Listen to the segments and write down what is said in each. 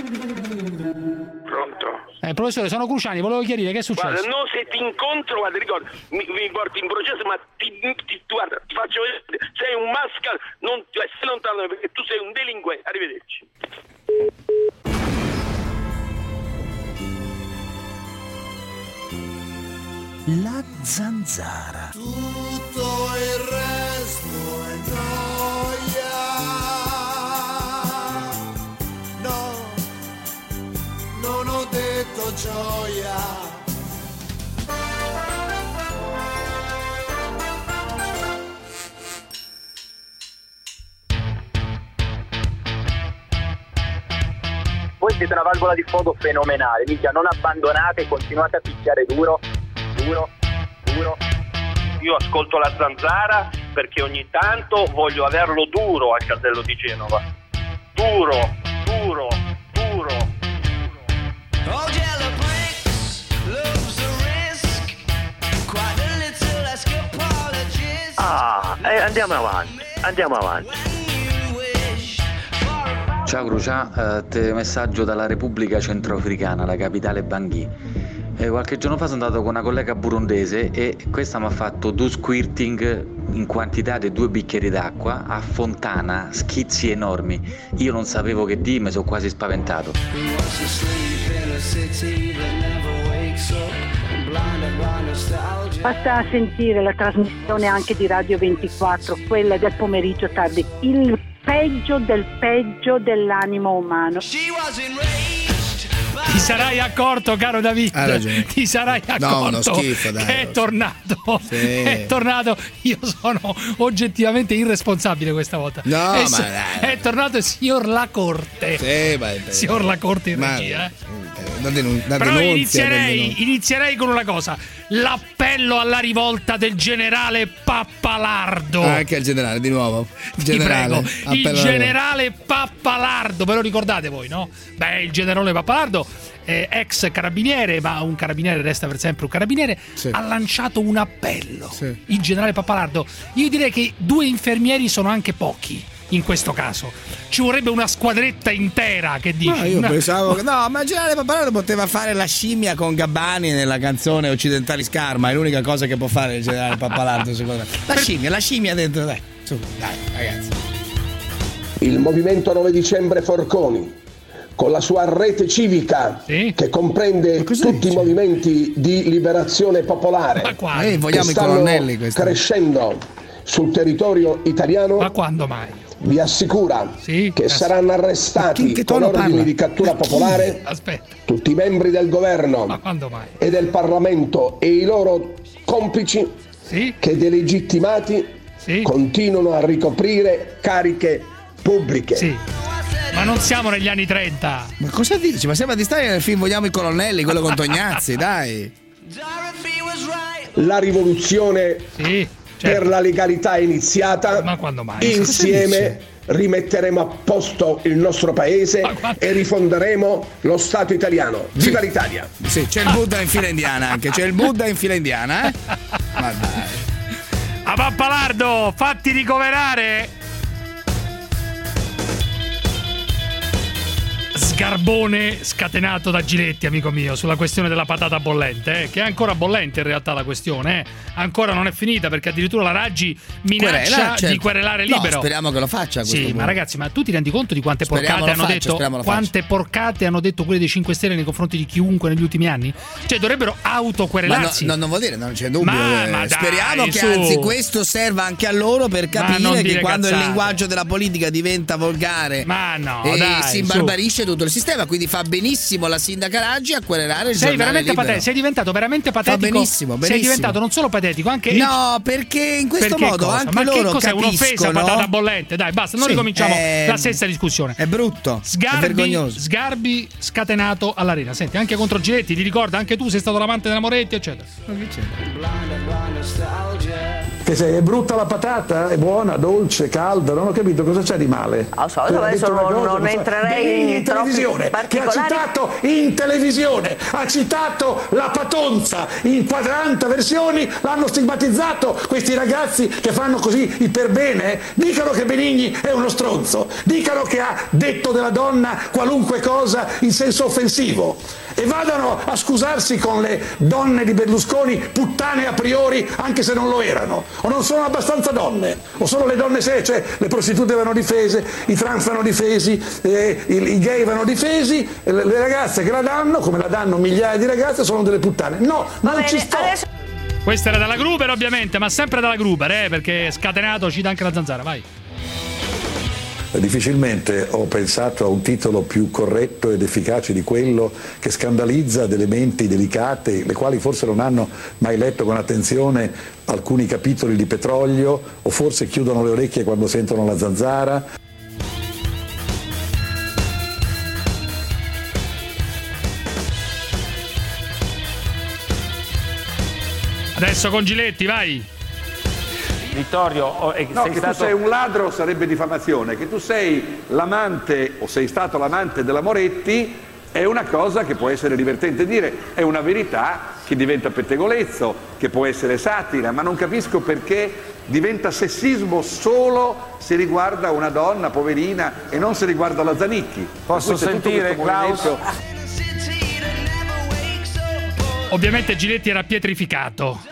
Pronto? Professore, sono Cruciani, volevo chiarire che è successo. Guarda, no, se ti incontro, guarda, ricorda, mi porti in processo, ma guarda, ti faccio vedere, sei un mascal, non stai lontano perché tu sei un delinquente. Arrivederci. La zanzara. Tutto il resto è gioia. No, non ho detto gioia. Voi siete una valvola di sfogo fenomenale, minchia, non abbandonate, continuate a picchiare duro. Io ascolto la zanzara perché ogni tanto voglio averlo duro al casello di Genova. Duro. Andiamo avanti. Ciao Crucia, te messaggio dalla Repubblica Centroafricana, la capitale Bangui. Qualche giorno fa sono andato con una collega burundese e questa mi ha fatto 2 squirting in quantità di 2 bicchieri d'acqua a fontana, schizzi enormi. Io non sapevo che dire, mi sono quasi spaventato. Basta sentire la trasmissione anche di Radio 24, quella del pomeriggio tardi, il peggio del peggio dell'animo umano. Ti sarai accorto, caro David, ti sarai accorto uno schifo, dai, che è tornato. Sì. È tornato. Io sono oggettivamente irresponsabile questa volta. È tornato il signor Lacorte. Signor Lacorte in regia. Però inizierei con una cosa: l'appello alla rivolta del generale Pappalardo. Anche il generale, di nuovo. Ti prego, il generale Pappalardo, ve lo ricordate voi, no? Beh, il generale Pappalardo, ex carabiniere, ma un carabiniere resta per sempre un carabiniere, ha lanciato un appello. Il generale Pappalardo. Io direi che 2 infermieri sono anche pochi. In questo caso ci vorrebbe una squadretta intera, che dici? No, io pensavo che ma il generale Pappalardo poteva fare la scimmia con Gabbani nella canzone Occidentali Scarma, è l'unica cosa che può fare il generale Pappalardo, secondo me. La scimmia dentro, dai, ragazzi. Il movimento 9 dicembre Forconi, con la sua rete civica che comprende tutti i movimenti di liberazione popolare che stanno crescendo sul territorio italiano. Ma quando mai? Vi assicura che saranno arrestati con ordini di cattura popolare tutti i membri del governo e del Parlamento e i loro complici che delegittimati continuano a ricoprire cariche pubbliche. Ma non siamo negli anni 30. Ma cosa dici? Ma siamo a distare nel film Vogliamo i colonnelli, quello con Tognazzi, dai. La rivoluzione per la legalità è iniziata. Ma quando mai? Insieme rimetteremo a posto il nostro paese e rifonderemo lo Stato italiano. Viva l'Italia! Sì, c'è il Buddha in fila indiana anche, Ma dai. A Pappalardo, fatti ricoverare! Sgarbone scatenato da Giletti, amico mio, sulla questione della patata bollente, che è ancora bollente in realtà la questione, ancora non è finita, perché addirittura la Raggi minaccia di querelare Libero. No, speriamo che lo faccia a questo punto. Ma ragazzi, ma tu ti rendi conto di quante porcate hanno detto? Quante porcate hanno detto quelli dei 5 Stelle nei confronti di chiunque negli ultimi anni? Cioè dovrebbero autoquerelarsi. Ma non vuol dire, non c'è dubbio. Ma speriamo che anzi questo serva anche a loro per capire che quando il linguaggio della politica diventa volgare si imbarbarisce tutto il sistema, quindi fa benissimo la sindaca Raggi a querelare il giornale Libero. Sei diventato veramente patetico. Fa benissimo. Sei diventato non solo patetico, anche perché in questo modo anche loro cos'è capiscono. Un'offesa patata bollente? Dai, basta, non ricominciamo la stessa discussione. È brutto, è vergognoso. Sgarbi scatenato all'arena. Senti, anche contro Giletti, ti ricorda? Anche tu sei stato l'amante della Moretti, eccetera. Che se è brutta la patata? È buona, dolce, calda? Non ho capito cosa c'è di male. Adesso non entrerei in televisione, che ha citato in televisione, ha citato la Patonza in 40 versioni, l'hanno stigmatizzato questi ragazzi che fanno così il per bene. Dicano che Benigni è uno stronzo, dicano che ha detto della donna qualunque cosa in senso offensivo e vadano a scusarsi con le donne di Berlusconi, puttane a priori anche se non lo erano, o non sono abbastanza donne, o solo le donne cioè le prostitute vanno difese, i trans vanno difesi, i gay vanno difesi, le ragazze che la danno, come la danno migliaia di ragazze, sono delle puttane. No, non ci sto. Questa era dalla Gruber ovviamente, ma sempre dalla Gruber, perché scatenato cita anche la Zanzara, vai. Difficilmente ho pensato a un titolo più corretto ed efficace di quello che scandalizza delle menti delicate, le quali forse non hanno mai letto con attenzione alcuni capitoli di Petrolio, o forse chiudono le orecchie quando sentono la Zanzara. Adesso con Giletti, vai. Vittorio, tu sei un ladro sarebbe diffamazione, che tu sei l'amante o sei stato l'amante della Moretti è una cosa che può essere divertente dire, è una verità che diventa pettegolezzo, che può essere satira, ma non capisco perché diventa sessismo solo se riguarda una donna poverina e non se riguarda la Zanicchi. Posso sentire, Klaus? Ovviamente Giletti era pietrificato.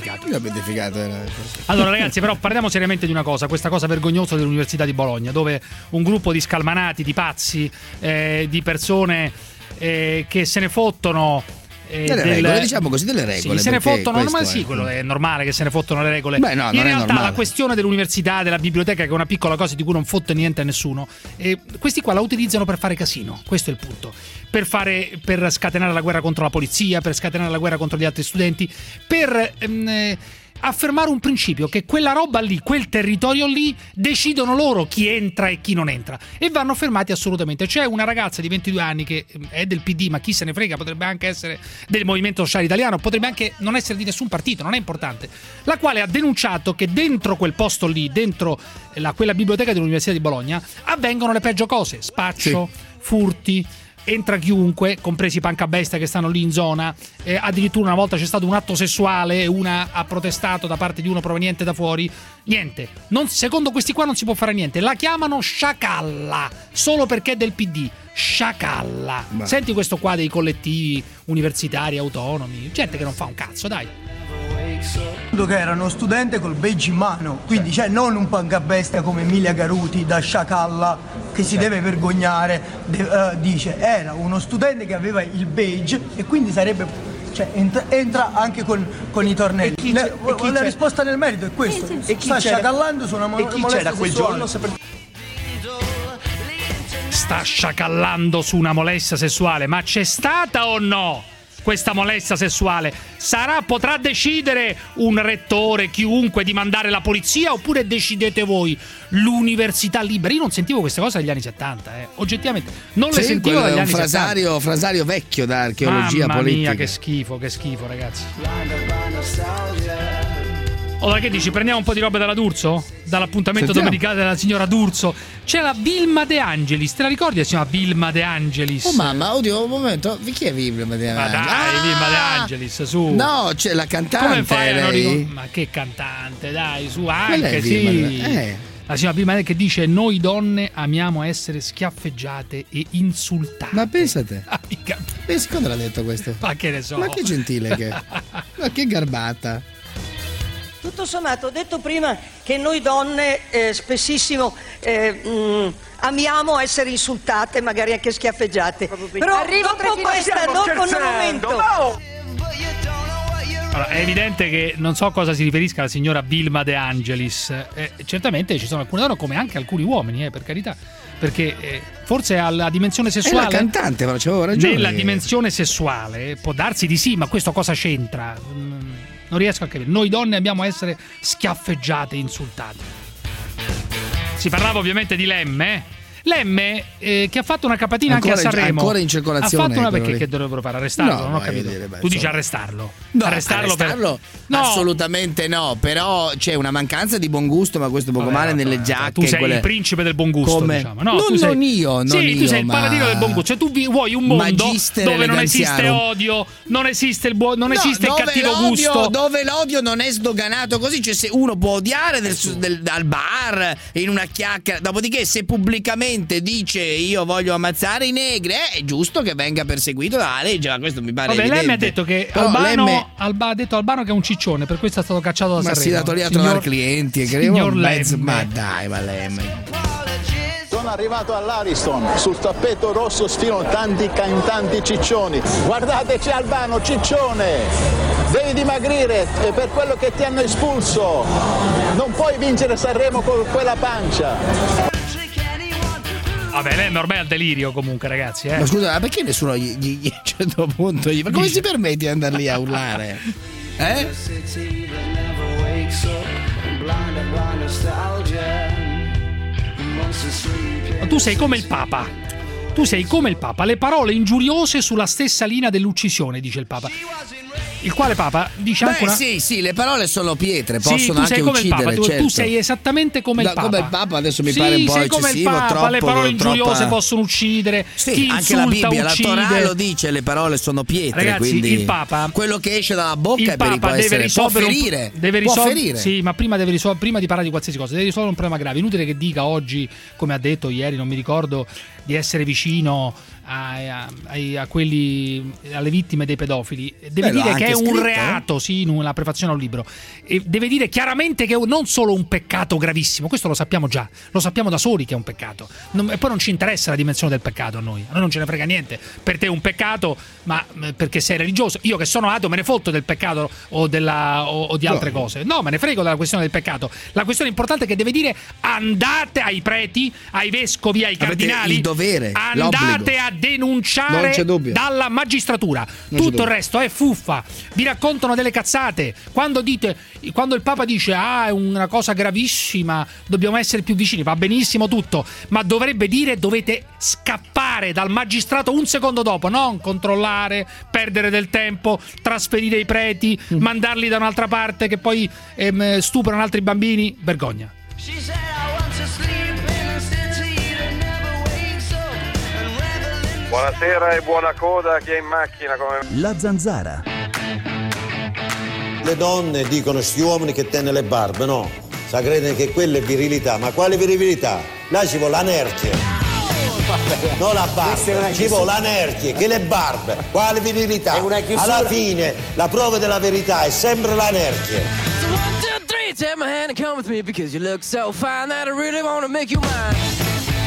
Allora ragazzi, però parliamo seriamente di una cosa, questa cosa vergognosa dell'Università di Bologna, dove un gruppo di scalmanati, di pazzi, di persone che se ne fottono regole, diciamo così, delle regole. Sì, se ne fottono, ma sì, quello è normale che se ne fottono le regole. Beh, no, in realtà normale. La questione dell'università, della biblioteca, che è una piccola cosa di cui non fotte niente a nessuno, questi qua la utilizzano per fare casino, questo è il punto. Per scatenare la guerra contro la polizia, per scatenare la guerra contro gli altri studenti, per affermare un principio, che quella roba lì, quel territorio lì, decidono loro chi entra e chi non entra, e vanno fermati assolutamente. C'è una ragazza di 22 anni che è del PD, ma chi se ne frega, potrebbe anche essere del Movimento Sociale Italiano, potrebbe anche non essere di nessun partito, non è importante, la quale ha denunciato che dentro quel posto lì, dentro quella biblioteca dell'Università di Bologna, avvengono le peggio cose: spaccio, furti, entra chiunque, compresi i pancabestia che stanno lì in zona, addirittura una volta c'è stato un atto sessuale e una ha protestato da parte di uno proveniente da fuori. Niente, secondo questi qua non si può fare niente, la chiamano sciacalla solo perché è del PD. Sciacalla. Senti questo qua dei collettivi universitari autonomi, gente che non fa un cazzo, dai. Che era uno studente col badge in mano, quindi non un pancabestia come Emilia Garuti da sciacalla che si deve vergognare, dice era uno studente che aveva il badge e quindi sarebbe, entra anche con i tornelli. La risposta nel merito è questo. E chi sta sciacallando su una molestia sessuale. Sta sciacallando su una molestia sessuale, ma c'è stata o no questa molestia sessuale? Potrà decidere un rettore, chiunque, di mandare la polizia, oppure decidete voi? L'università libera. Io non sentivo queste cose dagli anni 70, oggettivamente non le sentivo dagli anni 70. Frasario vecchio da archeologia Mamma politica. Mia, che schifo, ragazzi. Allora, che dici? Prendiamo un po' di roba dalla D'Urso? Dall'appuntamento domenicale della signora D'Urso. C'è la Vilma De Angelis. Te la ricordi la signora Vilma De Angelis? Oh mamma, oddio, un momento. Chi è Vilma De Angelis? Ma dai, Vilma De Angelis, su. No, c'è la cantante. Come fai a non lei? Ma che cantante, dai, su, anche sì. La signora Vilma che dice: noi donne amiamo essere schiaffeggiate e insultate. Ma pensate. Secondo l'ha detto questo? Ma che ne so. Ma che gentile che è. Ma che garbata. Tutto sommato, ho detto prima che noi donne spessissimo amiamo essere insultate, magari anche schiaffeggiate. Però dopo questo momento... No! Allora, è evidente che non so a cosa si riferisca la signora Vilma De Angelis. Certamente ci sono alcune donne, come anche alcuni uomini, per carità. Perché forse alla dimensione sessuale... È la cantante, ma c'avevo ragione. Nella dimensione sessuale può darsi di sì, ma questo cosa c'entra? Non riesco a capire. Noi donne abbiamo a essere schiaffeggiate e insultate. Si parlava ovviamente di Lemme, Lemme che ha fatto una capatina ancora, anche a Sanremo. Ancora in circolazione. Ha fatto una perché che dovrebbero fare? Arrestarlo? No, non ho capito. Tu dici arrestarlo? No, arrestarlo no. Assolutamente no, però c'è una mancanza di buon gusto, ma questo poco male nelle giacche. Tu sei il principe del buon gusto, diciamo. No, tu sei il paladino del buon gusto. Cioè tu vuoi un mondo dove non esiste odio, non esiste il buon, non esiste il cattivo gusto, dove l'odio non è sdoganato così, cioè se uno può odiare al bar in una chiacchiera, dopodiché se pubblicamente dice io voglio ammazzare i negri, è giusto che venga perseguito dalla legge, ma questo mi pare evidente. Lei mi ha detto che Albano che è un ciccione, per questo è stato cacciato da Sanremo. Ma si è dato lì a trovare clienti, credo. Ma dai, ma Lemme. Sono arrivato all'Ariston, sul tappeto rosso sfilano tanti cantanti ciccioni. Guardateci Albano, ciccione, devi dimagrire, è per quello che ti hanno espulso, non puoi vincere Sanremo con quella pancia. Vabbè, lei ormai è al delirio comunque, ragazzi. Ma scusa, ma perché nessuno a un certo punto ma come si permette di andare lì a urlare? Tu sei come il Papa. Tu sei come il Papa. Le parole ingiuriose sulla stessa linea dell'uccisione, dice il Papa. Il quale Papa dice anche una... sì, le parole sono pietre, possono anche uccidere. Tu sei esattamente come il Papa. Come il Papa adesso mi pare un po' eccessivo, troppo. Le parole ingiuriose possono uccidere. Chi anche la Bibbia, la Torah lo dice, le parole sono pietre. Ragazzi, quindi il Papa, quello che esce dalla bocca può ferire. Può ferire. Sì, ma prima di parlare di qualsiasi cosa, deve risolvere un problema grave. Inutile che dica oggi, come ha detto ieri, non mi ricordo, di essere vicino a quelli, alle vittime dei pedofili. Deve dire che è un reato, sì, in una prefazione a un libro. E deve dire chiaramente che è non solo un peccato gravissimo, questo lo sappiamo già, lo sappiamo da soli che è un peccato. E poi non ci interessa la dimensione del peccato a noi non ce ne frega niente. Per te è un peccato, ma perché sei religioso. Io che sono ateo me ne fotto del peccato o di altre cose. No, me ne frego della questione del peccato. La questione importante è che deve dire: andate ai preti, ai vescovi, ai cardinali, il dovere, andate a denunciare dalla magistratura. Tutto il resto è fuffa. Vi raccontano delle cazzate. Quando il Papa dice è una cosa gravissima, dobbiamo essere più vicini, va benissimo tutto, ma dovrebbe dire: dovete scappare dal magistrato un secondo dopo, non controllare, perdere del tempo, trasferire i preti, mandarli da un'altra parte che poi stuprano altri bambini. Vergogna. Buonasera e buona coda a chi è in macchina come... La Zanzara. Le donne dicono sti uomini che tenne le barbe, no? Sa crede che quella è virilità, ma quale virilità? Là ci vuole l'anerchia. Non la barba, ci vuole l'anerchia, che le barbe, quale virilità? Alla fine la prova della verità è sempre l'anerchia. Take my hand and come with me because you look so fine that I really want to make you mine.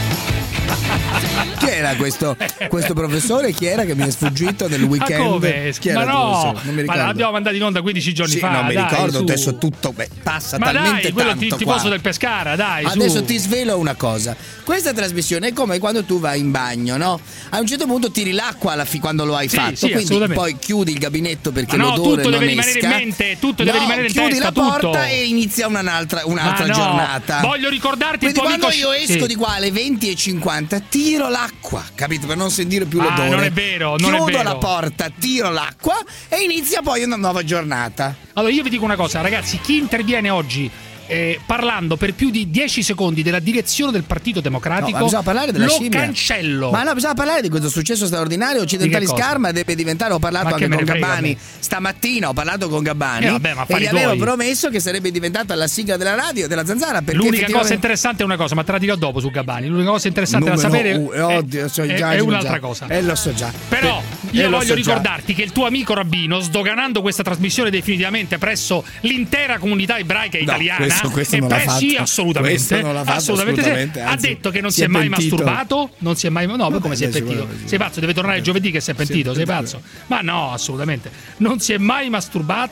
Chi era questo professore? Chi era che mi è sfuggito nel weekend? Ma come? Chi era non mi ricordo. Ma l'abbiamo mandato in onda 15 giorni fa. Non mi ricordo, adesso tutto passa talmente quello tanto tifoso del Pescara, dai. Adesso ti svelo una cosa. Questa trasmissione è come quando tu vai in bagno, no? A un certo punto tiri l'acqua quando lo hai fatto, quindi poi chiudi il gabinetto perché l'odore non esca. Tutto deve rimanere in mente, tutto deve rimanere in testa. Chiudi la porta e inizia un'altra giornata. Voglio ricordarti il tuo amico. Quando io esco di qua alle 20:50 tiro l'acqua, capito? Per non sentire più l'odore. Non è vero, Chiudo la porta, tiro l'acqua e inizia poi una nuova giornata. Allora io vi dico una cosa, ragazzi, chi interviene oggi parlando per più di 10 secondi della direzione del Partito Democratico, bisogna parlare della scimmia. Cancello. Ma no, bisogna parlare di questo successo straordinario. Occidentali Scarma deve diventare. Ho parlato anche con Gabbani stamattina. Ho parlato con Gabbani e gli avevo promesso che sarebbe diventata la sigla della radio della Zanzara. L'unica cosa interessante è una cosa, ma te la dirò dopo su Gabbani. L'unica cosa interessante da sapere è un'altra cosa. Lo so già. Però io voglio ricordarti che il tuo amico Rabbino, sdoganando questa trasmissione definitivamente presso l'intera comunità ebraica italiana. Questo non l'ha fatto. Sì, assolutamente. Ha detto che non si è mai masturbato. Non si è mai. No, come si è pentito? Sei pazzo, deve tornare giovedì che si è pentito. Sei pazzo. Ma no, assolutamente. Non si è mai masturbato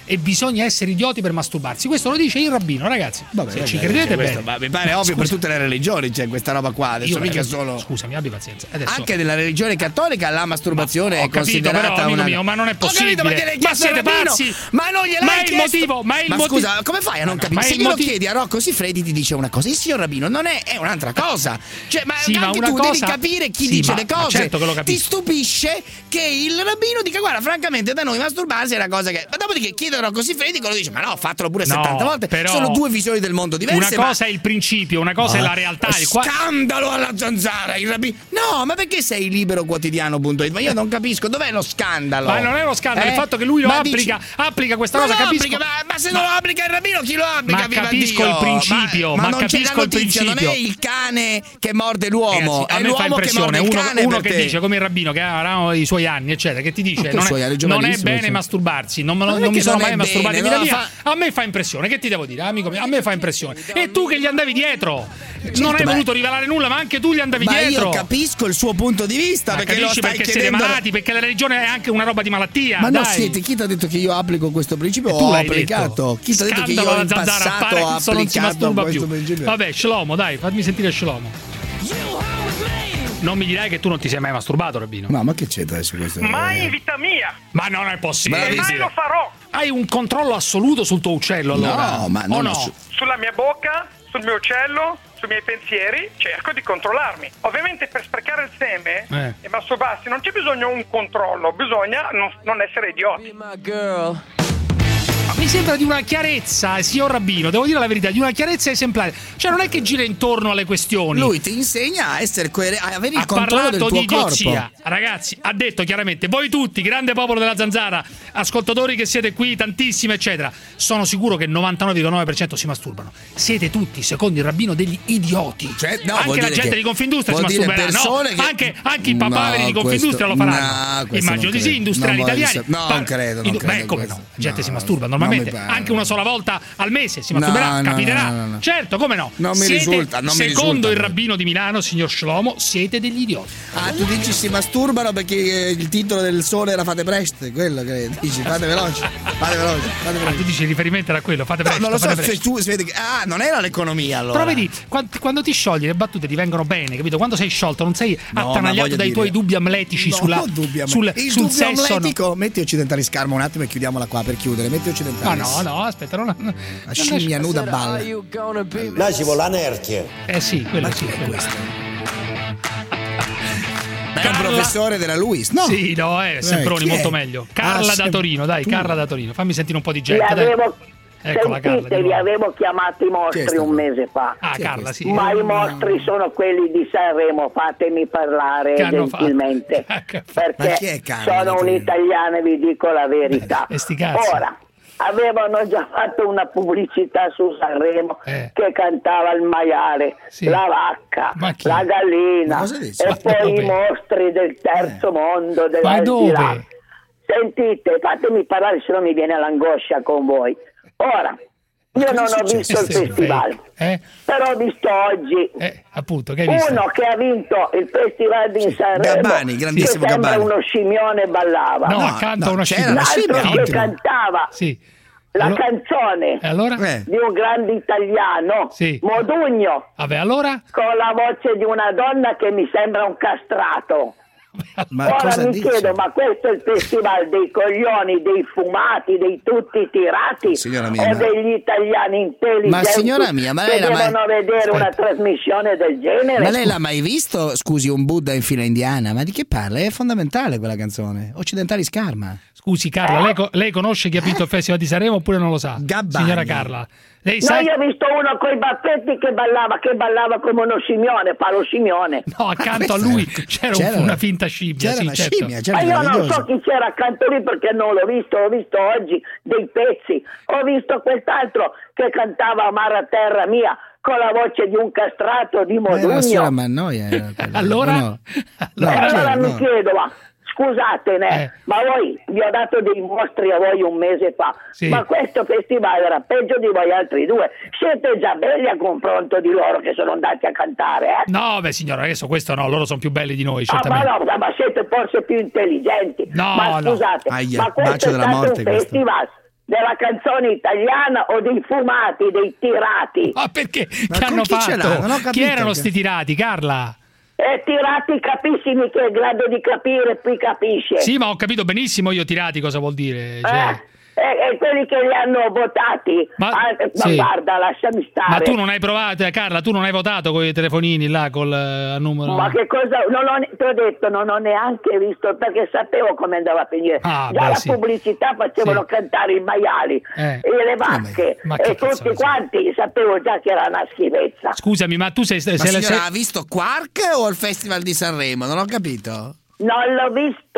e bisogna essere idioti per masturbarsi. Questo lo dice il rabbino, ragazzi. Se ci credete bene. Mi pare ovvio per tutte le religioni c'è questa roba qua. Adesso mica solo. Scusami, abbi pazienza. Adesso... Anche nella religione cattolica la masturbazione è considerata però, una. Mio, ma non è possibile. Ho capito, ma siete pazzi? Ma non gliel'hai chiesto? Ma scusa, come fai a non capire? Se glielo chiedi a Rocco Siffredi ti dice una cosa, il signor rabbino non è un'altra cosa. Cioè, ma anche tu devi capire chi dice le cose. Certo che lo ti stupisce che il rabbino dica guarda, francamente da noi masturbarsi è una cosa che. Ma dopodiché chiede a Rocco Siffredi e lo dice ma no, fatelo pure 70 volte. Però sono due visioni del mondo diverse. Una cosa è il principio, una cosa è la realtà. Scandalo alla zanzara, il rabbino. No, ma perché sei liberoquotidiano.it? Ma io non capisco, dov'è lo scandalo? Ma non è lo scandalo, il fatto che lui lo applica questa cosa, capisco. Ma se non lo applica il rabbino, chi lo applica? Ma capisco il principio, ma capisco il principio. Non è il cane che morde l'uomo, ragazzi, è l'uomo che morde il cane. Uno che dice, come il rabbino che ha i suoi anni, eccetera, che ti dice non è bene masturbarsi, non mi sono mai masturbato in vita mia. A me fa impressione, che ti devo dire, amico mio? A me fa impressione. E tu che gli andavi dietro, non hai voluto rivelare nulla, ma anche tu gli andavi dietro. Ma io capisco il suo punto di vista, perché lo stai perché chiedendo. Siete malati, perché la religione è anche una roba di malattia. Ma no, siete, chi ti ha detto che io applico questo principio? Ho applicato. Chi ti ha detto che io in passato ho applicato questo principio? Vabbè, Shlomo, dai, fammi sentire Shlomo. Non mi dirai che tu non ti sei mai masturbato, Rabbino. No, ma che c'entra su questo? Mai in vita mia. Ma non è possibile. E mai lo farò. Hai un controllo assoluto sul tuo uccello, allora? No, ma non sulla mia bocca, sul mio uccello, sui miei pensieri, cerco di controllarmi. Ovviamente per sprecare il seme e masturbarsi non c'è bisogno un controllo, bisogna non essere idioti. Mi sembra di una chiarezza, signor Rabbino, devo dire la verità, di una chiarezza esemplare. Cioè non è che gira intorno alle questioni. Lui ti insegna a essere a avere il controllo del tuo di idiozia. Corpo. Ragazzi, ha detto chiaramente, voi tutti, grande popolo della Zanzara, ascoltatori che siete qui, tantissimi, eccetera, sono sicuro che il 99,9% si masturbano. Siete tutti, secondo il Rabbino, degli idioti. Cioè, no, anche la gente di Confindustria si masturberà. No, che... anche i papaveri di Confindustria lo faranno. Immagino di sì, industriali italiani. No, non credo. Beh, come no? La gente si masturba normalmente. Anche una sola volta al mese si masturberà, capiterà. No. Certo, come no? Non mi risulta. Secondo il rabbino di Milano, signor Shlomo, siete degli idioti. Ah, tu dici si masturbano perché il titolo del Sole era fate presto, quello che dici, fate veloci. Tu dici il riferimento era quello, fate presto. No, non lo so, se tu si vede che non era l'economia allora. Però vedi, quando ti sciogli le battute ti vengono bene, capito? Quando sei sciolto non sei attanagliato dai tuoi dubbi amletici sul sesso. Amletico, metti Occidentali Scarma un attimo e chiudiamola qua per chiudere. Metti Occidentali. No, aspetta, la scimmia nuda balla. Là ci vuole la nerchie. Sì, quello sì. Questo. È un professore della Luis, no? Sì, no, Semproni molto meglio. Carla da Torino, dai, Carla da Torino. Fammi sentire un po' di gente. Vi avevo chiamato i mostri un mese fa. Carla, sì. Ma i mostri sono quelli di Sanremo, fatemi parlare gentilmente. Perché sono un'italiana e vi dico la verità. Ora, avevano già fatto una pubblicità su Sanremo che cantava il maiale, la vacca, la gallina e poi i mostri del terzo mondo, dell'aldilà. Sentite, fatemi parlare, se no mi viene l'angoscia con voi. Ora, io non ho visto il festival, però ho visto oggi appunto, che hai visto? Uno che ha vinto il festival di Sanremo, Gabbani, grandissimo che sembra Gabbani. Uno scimmione ballava. No, accanto a uno scimmione. L'altro che cantava la canzone allora? Di un grande italiano, Modugno, allora? Con la voce di una donna che mi sembra un castrato. Ora mi chiedo, ma questo è il festival dei coglioni, dei fumati, dei tutti tirati o degli italiani intelligenti? Ma signora mia, ma lei devono vedere una trasmissione del genere? Ma lei l'ha mai visto, scusi, un Buddha in fila indiana? Ma di che parla? È fondamentale quella canzone. Occidentali Scarma. Scusi Carla, lei conosce chi ha vinto il Festival di Sanremo oppure non lo sa? Gabbani. Signora Carla. Lei io ho visto uno coi baffetti che ballava come uno scimmione, fa lo scimmione. No, accanto a lui c'era una finta scimmia. C'era una scimmia, ma io non so chi c'era accanto a lui perché non l'ho visto oggi dei pezzi. Ho visto quest'altro che cantava Amara terra mia con la voce di un castrato di Modugno. Allora mi chiedo, scusatene, ma voi vi ho dato dei mostri a voi un mese fa, ma questo festival era peggio di voi altri due. Siete già belli a confronto di loro che sono andati a cantare, No, beh signora, adesso questo no, loro sono più belli di noi, certamente. Ma siete forse più intelligenti. Ma scusate, ma questo è stato un festival. della canzone italiana o dei fumati, dei tirati? Ma perché? Che hanno fatto? Chi erano sti tirati, Carla? Tirati, capiscimi che è in grado di capire, qui capisce. Sì, ma ho capito benissimo io tirati cosa vuol dire. Cioè... E quelli che li hanno votati, ma guarda, lasciami stare. Ma tu non hai provato, Carla, tu non hai votato con i telefonini là col numero? Ma che cosa? Ti ho detto, non ho neanche visto, perché sapevo come andava a finire. Pubblicità facevano cantare i maiali e le vacche e tutti quanti, sapevo già che era una schifezza. Scusami, ma tu sei ha visto Quark o il Festival di Sanremo? Non ho capito. Non l'ho visto.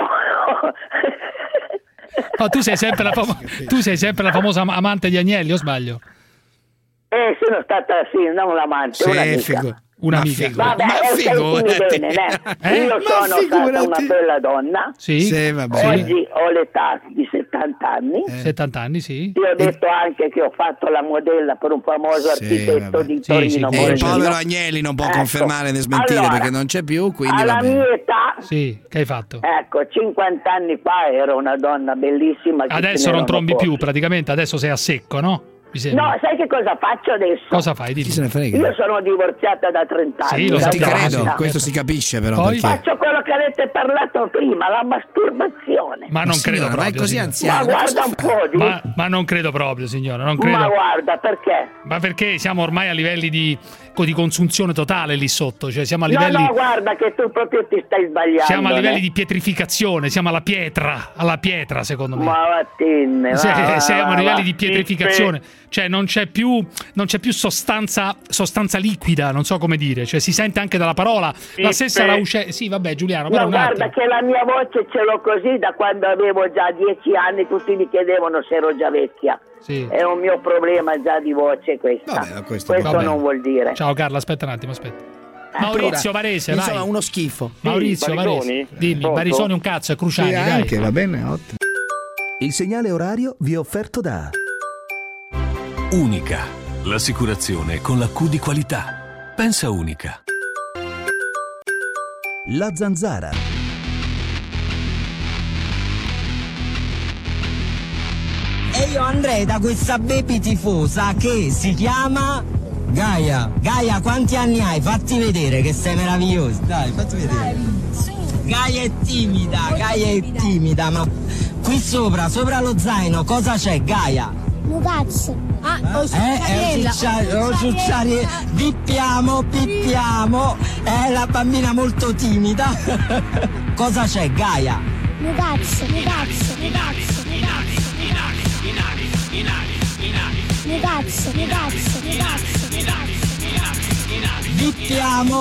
Oh, tu sei sempre la famosa amante di Agnelli, o sbaglio? Sono stata non un'amante, un'amica. Vabbè, bene, io sono stata una bella donna. Sì, vabbè. Oggi ho l'età di 70 anni. 70 anni, sì. Ti ho detto anche che ho fatto la modella per un famoso architetto di Torino. E il povero Agnelli non può confermare né smentire perché non c'è più, quindi alla mia età. Sì, che hai fatto? Ecco, 50 anni fa ero una donna bellissima. Adesso non trombi più, praticamente, adesso sei a secco, no? No, sai che cosa faccio adesso? Cosa fai? Chi se ne frega? Io sono divorziata da 30 anni. Sì, lo ti credo, questo si capisce però. Poi? Faccio quello che avete parlato prima, la masturbazione. Ma non credo proprio. Ma è così anziano. Ma guarda un po' ma non credo proprio, signora, non credo. Ma guarda, perché? Ma perché siamo ormai a livelli di consunzione totale lì sotto, cioè siamo a livelli... No, guarda che tu proprio ti stai sbagliando. Siamo a livelli di pietrificazione, siamo alla pietra secondo me. Ma vattene, siamo a livelli di pietrificazione, cioè non c'è più sostanza liquida, non so come dire, cioè si sente anche dalla parola, la stessa Raucè. Sì, vabbè, Giuliano, però guarda che la mia voce ce l'ho così da quando avevo già 10 anni, tutti mi chiedevano se ero già vecchia. Sì. È un mio problema già di voce questa. Vabbè, questo non vuol dire. Ciao Carla, aspetta un attimo, Maurizio Varese, insomma, uno schifo. Maurizio Varese, dimmi, Barisoni un cazzo, è Cruciani, dai. Anche, va bene, ottimo. Il segnale orario vi è offerto da Unica, l'assicurazione con la Q di qualità. Pensa Unica. La Zanzara. E io andrei da questa baby tifosa che si chiama Gaia. Gaia, quanti anni hai? Fatti vedere che sei meravigliosa. Dai, fatti vedere. Gaia è timida, ma qui sopra lo zaino, cosa c'è, Gaia? Un cazzo. Pippiamo. È la bambina molto timida. Cosa c'è, Gaia? Un cazzo. Pippiamo.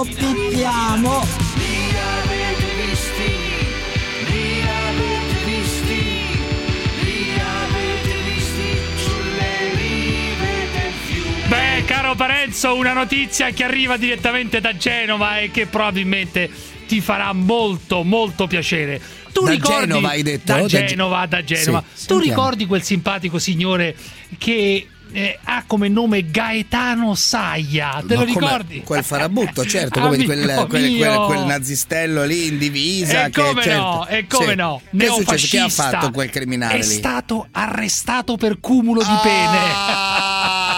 Beh, caro Parenzo, una notizia che arriva direttamente da Genova e che probabilmente ti farà molto molto piacere. Tu ricordi Genova, hai detto? Da Genova. Sì, tu ricordi quel simpatico signore che ha come nome Gaetano Saia? Te lo ricordi? Quel farabutto, certo, come di quel nazistello lì in divisa. No, neofascista. Che ha fatto quel criminale lì? È stato arrestato per cumulo di pene.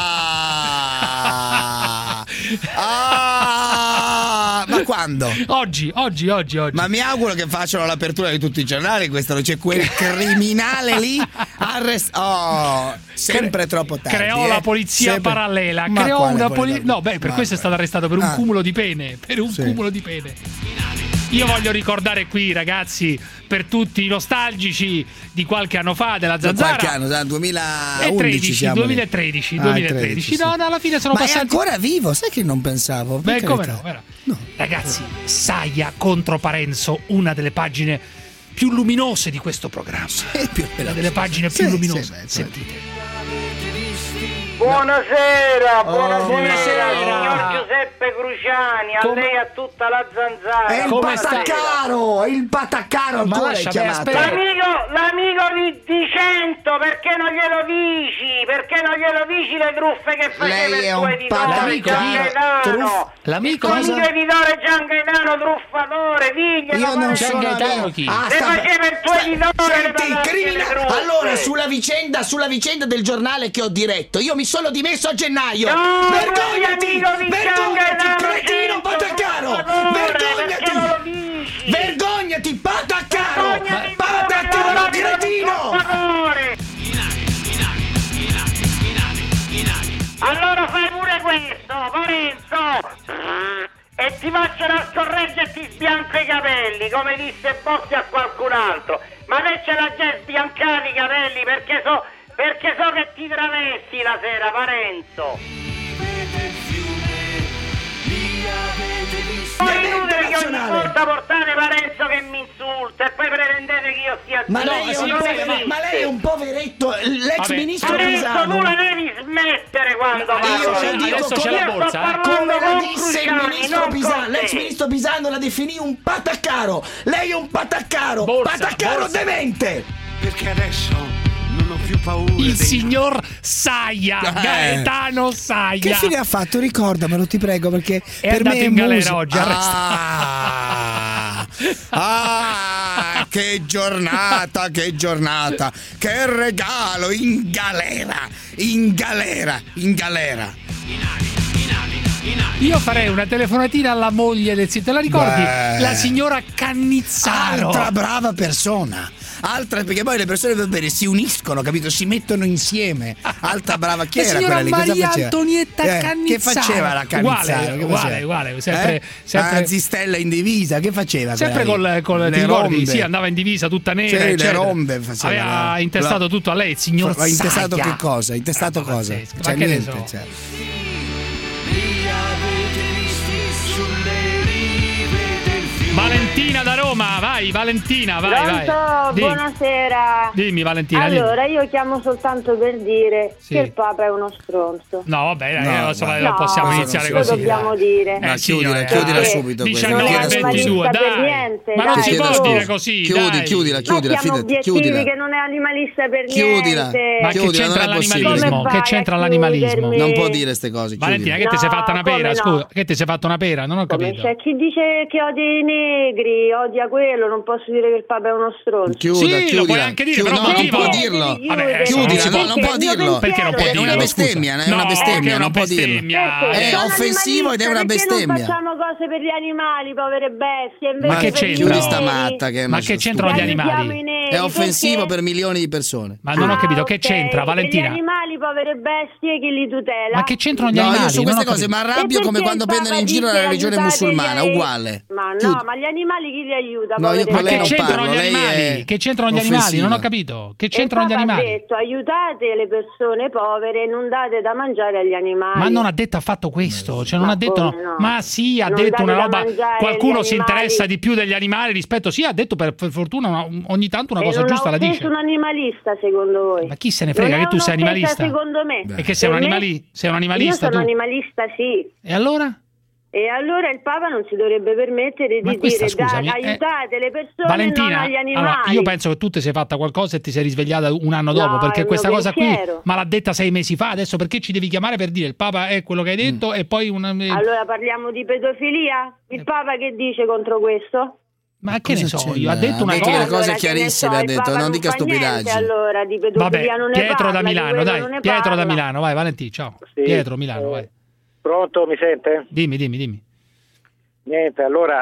Ma quando? Oggi. Ma mi auguro che facciano l'apertura di tutti i giornali questa notte. C'è quel criminale lì sempre troppo tardi. Creò la polizia parallela. Per questo è stato arrestato per un cumulo di pene. Cumulo di pene. Io voglio ricordare qui, ragazzi, per tutti i nostalgici di qualche anno fa della Zanzara. Qualche anno, 2011 2013. No, alla fine sono passati. Ma è ancora vivo, sai che non pensavo. Beh, come no? Ragazzi, Saia contro Parenzo, una delle pagine più luminose di questo programma. Una delle pagine più luminose. Sentite. Buonasera, signor Giuseppe Cruciani, a lei e a tutta la Zanzara. È il pataccaro ancora è chiamato. L'amico di 100, perché non glielo dici? Perché non glielo dici le truffe che faceva il tuo editore Gian Gaetano? L'amico il tuo editore Gian Gaetano truffatore, diglielo. Io non sono Gaetano chi? Le faceva il tuo editore. Allora, sulla vicenda del giornale che ho diretto, io mi sono dimesso a gennaio. Vergognati, cretino pataccaro! Vergognati, pataccaro, cretino! Allora fai pure questo, Lorenzo, e ti faccio una scorreggia e ti sbianco i capelli, come disse Bossi a qualcun altro. Ma te ce l'ha già sbiancati i capelli, perché so che ti travesti la sera, Parenzo. Non è inutile che ogni volta portate Parenzo che mi insulta e poi pretendete che io sia ma lei è un poveretto, l'ex ministro Pisano. Tu la devi smettere quando come la disse il ministro Pisano. L'ex ministro Pisano la definì un pataccaro. Lei è un pataccaro, demente. Perché adesso non ho più paura. Il signor Saia, Gaetano Saia. Che fine ha fatto? Ricordamelo, ti prego, perché è per me è in galera oggi. Che giornata, che regalo, in galera. Io farei una telefonatina alla moglie del te la ricordi? La signora Cannizzaro. Altra brava persona. Perché poi le persone per bene si uniscono, capito? Si mettono insieme. Altra brava, chi era quella lì? Maria Antonietta Cannizzaro. Che faceva la Cannizzaro? Uguale, sempre Zistella in divisa, che faceva? Sempre con ti ricordi? Sì, andava in divisa tutta nera, le rombe faceva. Aveva intestato tutto a lei, il signor Saia. Ha intestato che cosa? cosa? C'è niente, Valentina da Roma, vai Valentina, vai. Buonasera. Dimmi Valentina. Allora, io chiamo soltanto per dire che il Papa è uno stronzo. No, vabbè, non possiamo iniziare così. Lo dobbiamo dire. Chiudila subito. 19:22, dai. Ma non si può dire così. Chiudila, chiudila. Che non è animalista per niente. Ma che c'entra l'animalismo? Che c'entra l'animalismo? Non può dire queste cose. Valentina, che ti sei fatta una pera? Scusa, che ti sei fatta una pera? Non ho capito. C'è chi dice che odia i negri, odia quello, non posso dire che il Papa è uno stronzo. Sì, lo puoi anche dire, però non può dirlo. Non può dirlo. Perché non può dirlo? È una bestemmia, non può dirlo. È offensivo ed è una bestemmia. Non facciamo cose per gli animali, povere bestie. Ma che c'entra? Chiudi sta matta. Ma che c'entrano gli animali? È offensivo per milioni di persone. Ma non ho capito, che c'entra, Valentina? Gli animali, povere bestie, chi li tutela? Ma che c'entrano gli animali? Io su queste cose mi arrabbio come quando prendono in giro la religione musulmana, uguale. Ma no, ma gli animali chi li aiuta? No, io ma che c'entrano gli animali? Che c'entrano gli animali? Non ho capito. Che c'entrano gli animali? Ha detto aiutate le persone povere, non date da mangiare agli animali. Ma non ha detto affatto questo, cioè non ha detto no. Ma sì, ha detto una roba, qualcuno si interessa di più degli animali rispetto, sì, ha detto per fortuna ogni tanto una cosa giusta la dice. Non è un animalista secondo voi? Ma chi se ne frega che tu sei animalista? Secondo me. E che sei un animalista? Io sono animalista, sì. E allora? E allora il Papa non si dovrebbe permettere di dire aiutate le persone, Valentina, non agli animali. Allora, io penso che tu ti sei fatta qualcosa e ti sei risvegliata un anno dopo, perché questa cosa qui, ma l'ha detta 6 mesi fa, adesso perché ci devi chiamare per dire il Papa è quello che hai detto e poi Allora parliamo di pedofilia? Il Papa che dice contro questo? Ma che ne so io, ha detto una cosa. Le cose chiarissime ha detto, non dica stupidaggini. Allora di pedofilia non ne Pietro parla, da Milano, dai, Pietro da Milano, vai Valentina, ciao. Sì. Pietro Milano, vai. Pronto, mi sente? Dimmi. Niente, allora,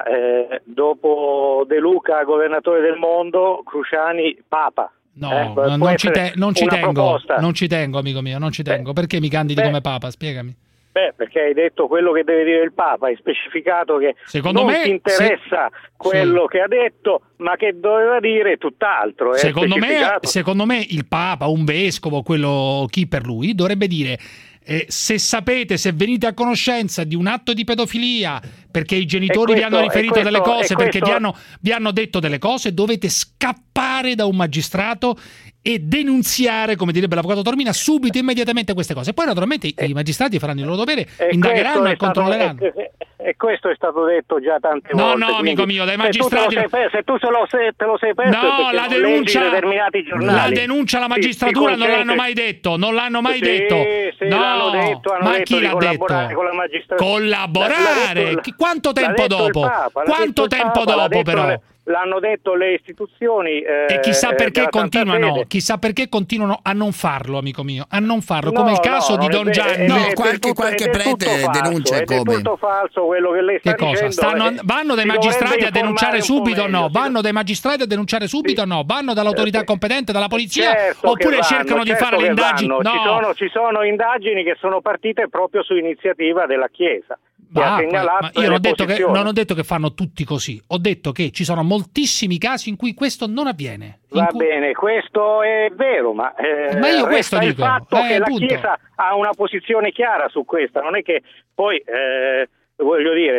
dopo De Luca, governatore del mondo, Cruciani, Papa. No, non ci tengo, amico mio, non ci tengo. Perché mi candidi come Papa? Spiegami. Perché hai detto quello che deve dire il Papa, hai specificato che non ti interessa quello che ha detto, ma che doveva dire tutt'altro. Secondo me il Papa, un vescovo, quello chi per lui, dovrebbe dire se venite a conoscenza di un atto di pedofilia perché i genitori vi hanno riferito delle cose, perché vi hanno detto delle cose, dovete scappare da un magistrato e denunziare, come direbbe l'avvocato Tormina, subito, immediatamente queste cose. Poi naturalmente i magistrati faranno il loro dovere, indagheranno e controlleranno. E questo è stato detto già tante volte. No, amico mio, dai magistrati. Se tu te lo sei perso, no, la denuncia alla magistratura non l'hanno mai detto. Non l'hanno mai detto. Sì, no, l'hanno detto, ma chi l'ha detto? Con la magistratura. Collaborare. Quanto tempo dopo? Quanto tempo dopo, però? L'hanno detto le istituzioni e chissà perché continuano a non farlo, amico mio, a non farlo, come il caso di Don Gianni. No, qualche prete denuncia come. È tutto falso quello che lei sta dicendo. Vanno dai magistrati a denunciare subito o no? Vanno dai magistrati a denunciare subito o no? Vanno dall'autorità competente, dalla polizia, oppure cercano di fare le indagini? No. Ci sono indagini che sono partite proprio su iniziativa della Chiesa. Ma io non ho detto che fanno tutti così, ho detto che ci sono moltissimi casi in cui questo non avviene. Bene, questo è vero, ma io questo dico. Il fatto che la Chiesa ha una posizione chiara su questa, non è che poi voglio dire,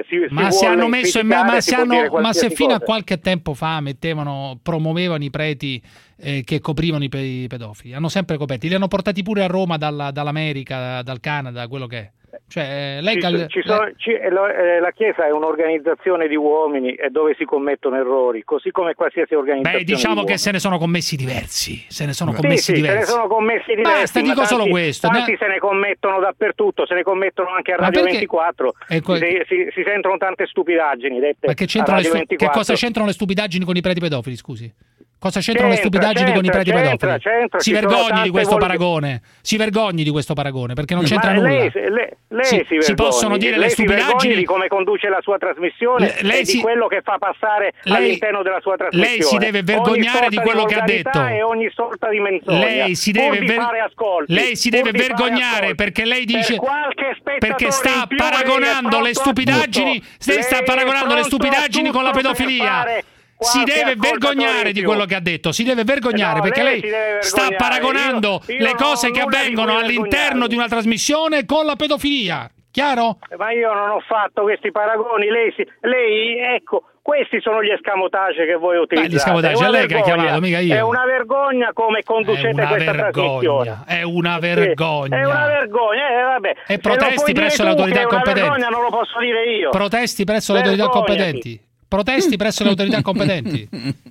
se fino a qualche tempo fa promuovevano i preti che coprivano i pedofili, hanno sempre coperti, li hanno portati pure a Roma dall'America, dal Canada, quello che è. Cioè, la Chiesa è un'organizzazione di uomini e dove si commettono errori, così come qualsiasi organizzazione. Diciamo che se ne sono commessi diversi. Se ne sono commessi diversi. Basta, dico solo questo. Tanti se ne commettono dappertutto, se ne commettono anche a Radio 24. Si sentono tante stupidaggini dette. Ma che cosa c'entrano le stupidaggini con i preti pedofili, scusi? Cosa c'entrano le stupidaggini con i preti pedofili? Si vergogni di questo paragone. Si vergogni di questo paragone, perché non c'entra nulla. Si possono dire le stupidaggini di come conduce la sua trasmissione e di quello che fa passare all'interno della sua trasmissione. Lei si deve vergognare di quello che ha detto. E ogni sorta di menzogna. Lei si deve vergognare perché lei dice perché sta paragonando le stupidaggini, con la pedofilia. Si deve vergognare di quello che ha detto, si deve vergognare perché lei sta paragonando le cose che avvengono all'interno di una trasmissione con la pedofilia. Chiaro? Ma io non ho fatto questi paragoni, lei ecco, questi sono gli escamotage che voi utilizzate. Gli escamotage, è lei che ha chiamato, mica io. È una vergogna come conducete questa trasmissione. È una vergogna. È una vergogna, vabbè. E protesti presso le autorità competenti. È una vergogna, non lo posso dire io. Protesti presso le autorità competenti. Protesti presso le autorità competenti.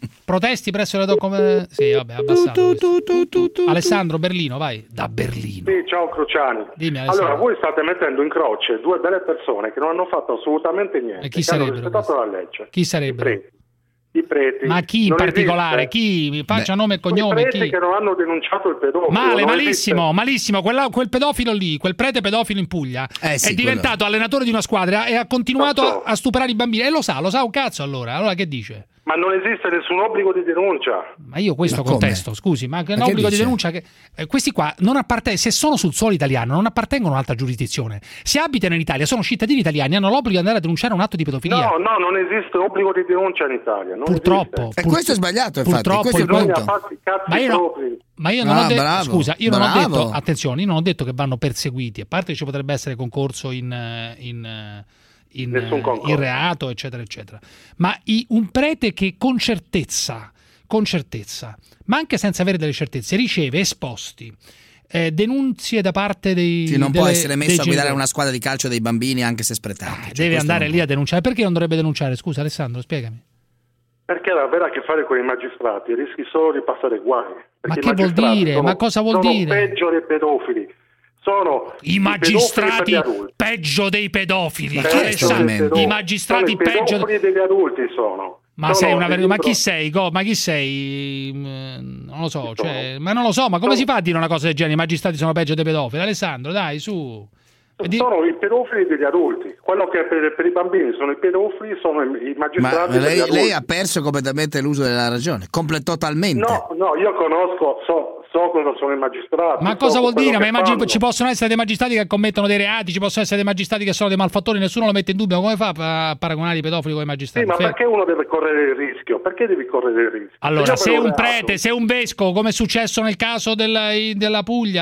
Sì, vabbè, abbassato. Alessandro, Berlino, vai. Da Berlino. Sì, ciao Cruciani. Dimmi, allora, voi state mettendo in croce due belle persone che non hanno fatto assolutamente niente. E chi sarebbero? Hanno rispettato la legge. Chi sarebbero? I preti. Ma chi in particolare? Esiste. Chi? Faccia nome e cognome. I preti che non hanno denunciato il pedofilo. Malissimo. Quel pedofilo lì, quel prete pedofilo in Puglia, è diventato allenatore di una squadra e ha continuato a stuprare i bambini. E lo sa un cazzo allora. Allora che dice? Ma non esiste nessun obbligo di denuncia. Ma io questo contesto, scusi, ma che obbligo di denuncia? Questi qua se sono sul suolo italiano non appartengono a un'altra giurisdizione. Se abitano in Italia, sono cittadini italiani, hanno l'obbligo di andare a denunciare un atto di pedofilia. No, non esiste obbligo di denuncia in Italia. Purtroppo. E questo è sbagliato, infatti. Purtroppo. Ma io non ho detto, scusa, io non ho detto, attenzione, io non ho detto che vanno perseguiti, a parte che ci potrebbe essere concorso in reato, eccetera, eccetera. Ma un prete che con certezza, ma anche senza avere delle certezze, riceve esposti denunzie da parte non può essere messo a guidare una squadra di calcio dei bambini anche se spretati. Deve andare lì a denunciare. Perché non dovrebbe denunciare? Scusa Alessandro, spiegami. Perché avere a che fare con i magistrati rischi solo di passare guai. Ma che vuol dire? Ma cosa vuol dire? Sono peggio dei pedofili. Sono i magistrati peggio dei pedofili. I magistrati peggio degli adulti sono. Ma chi sei? Ma chi sei? Non lo so, ma come si fa a dire una cosa del genere? I magistrati sono peggio dei pedofili. Alessandro, dai, su. Sono i pedofili degli adulti. Quello che per i bambini sono i pedofili sono i magistrati. Ma lei ha perso completamente l'uso della ragione, totalmente. No, io conosco, so cosa sono i magistrati. Ma cosa vuol dire? Ma ci possono essere dei magistrati che commettono dei reati, ci possono essere dei magistrati che sono dei malfattori, nessuno lo mette in dubbio. Come fa a paragonare i pedofili con i magistrati? Sì, ma perché uno deve correre il rischio? Perché devi correre il rischio? Allora, se un prete, se un vescovo, come è successo nel caso della Puglia,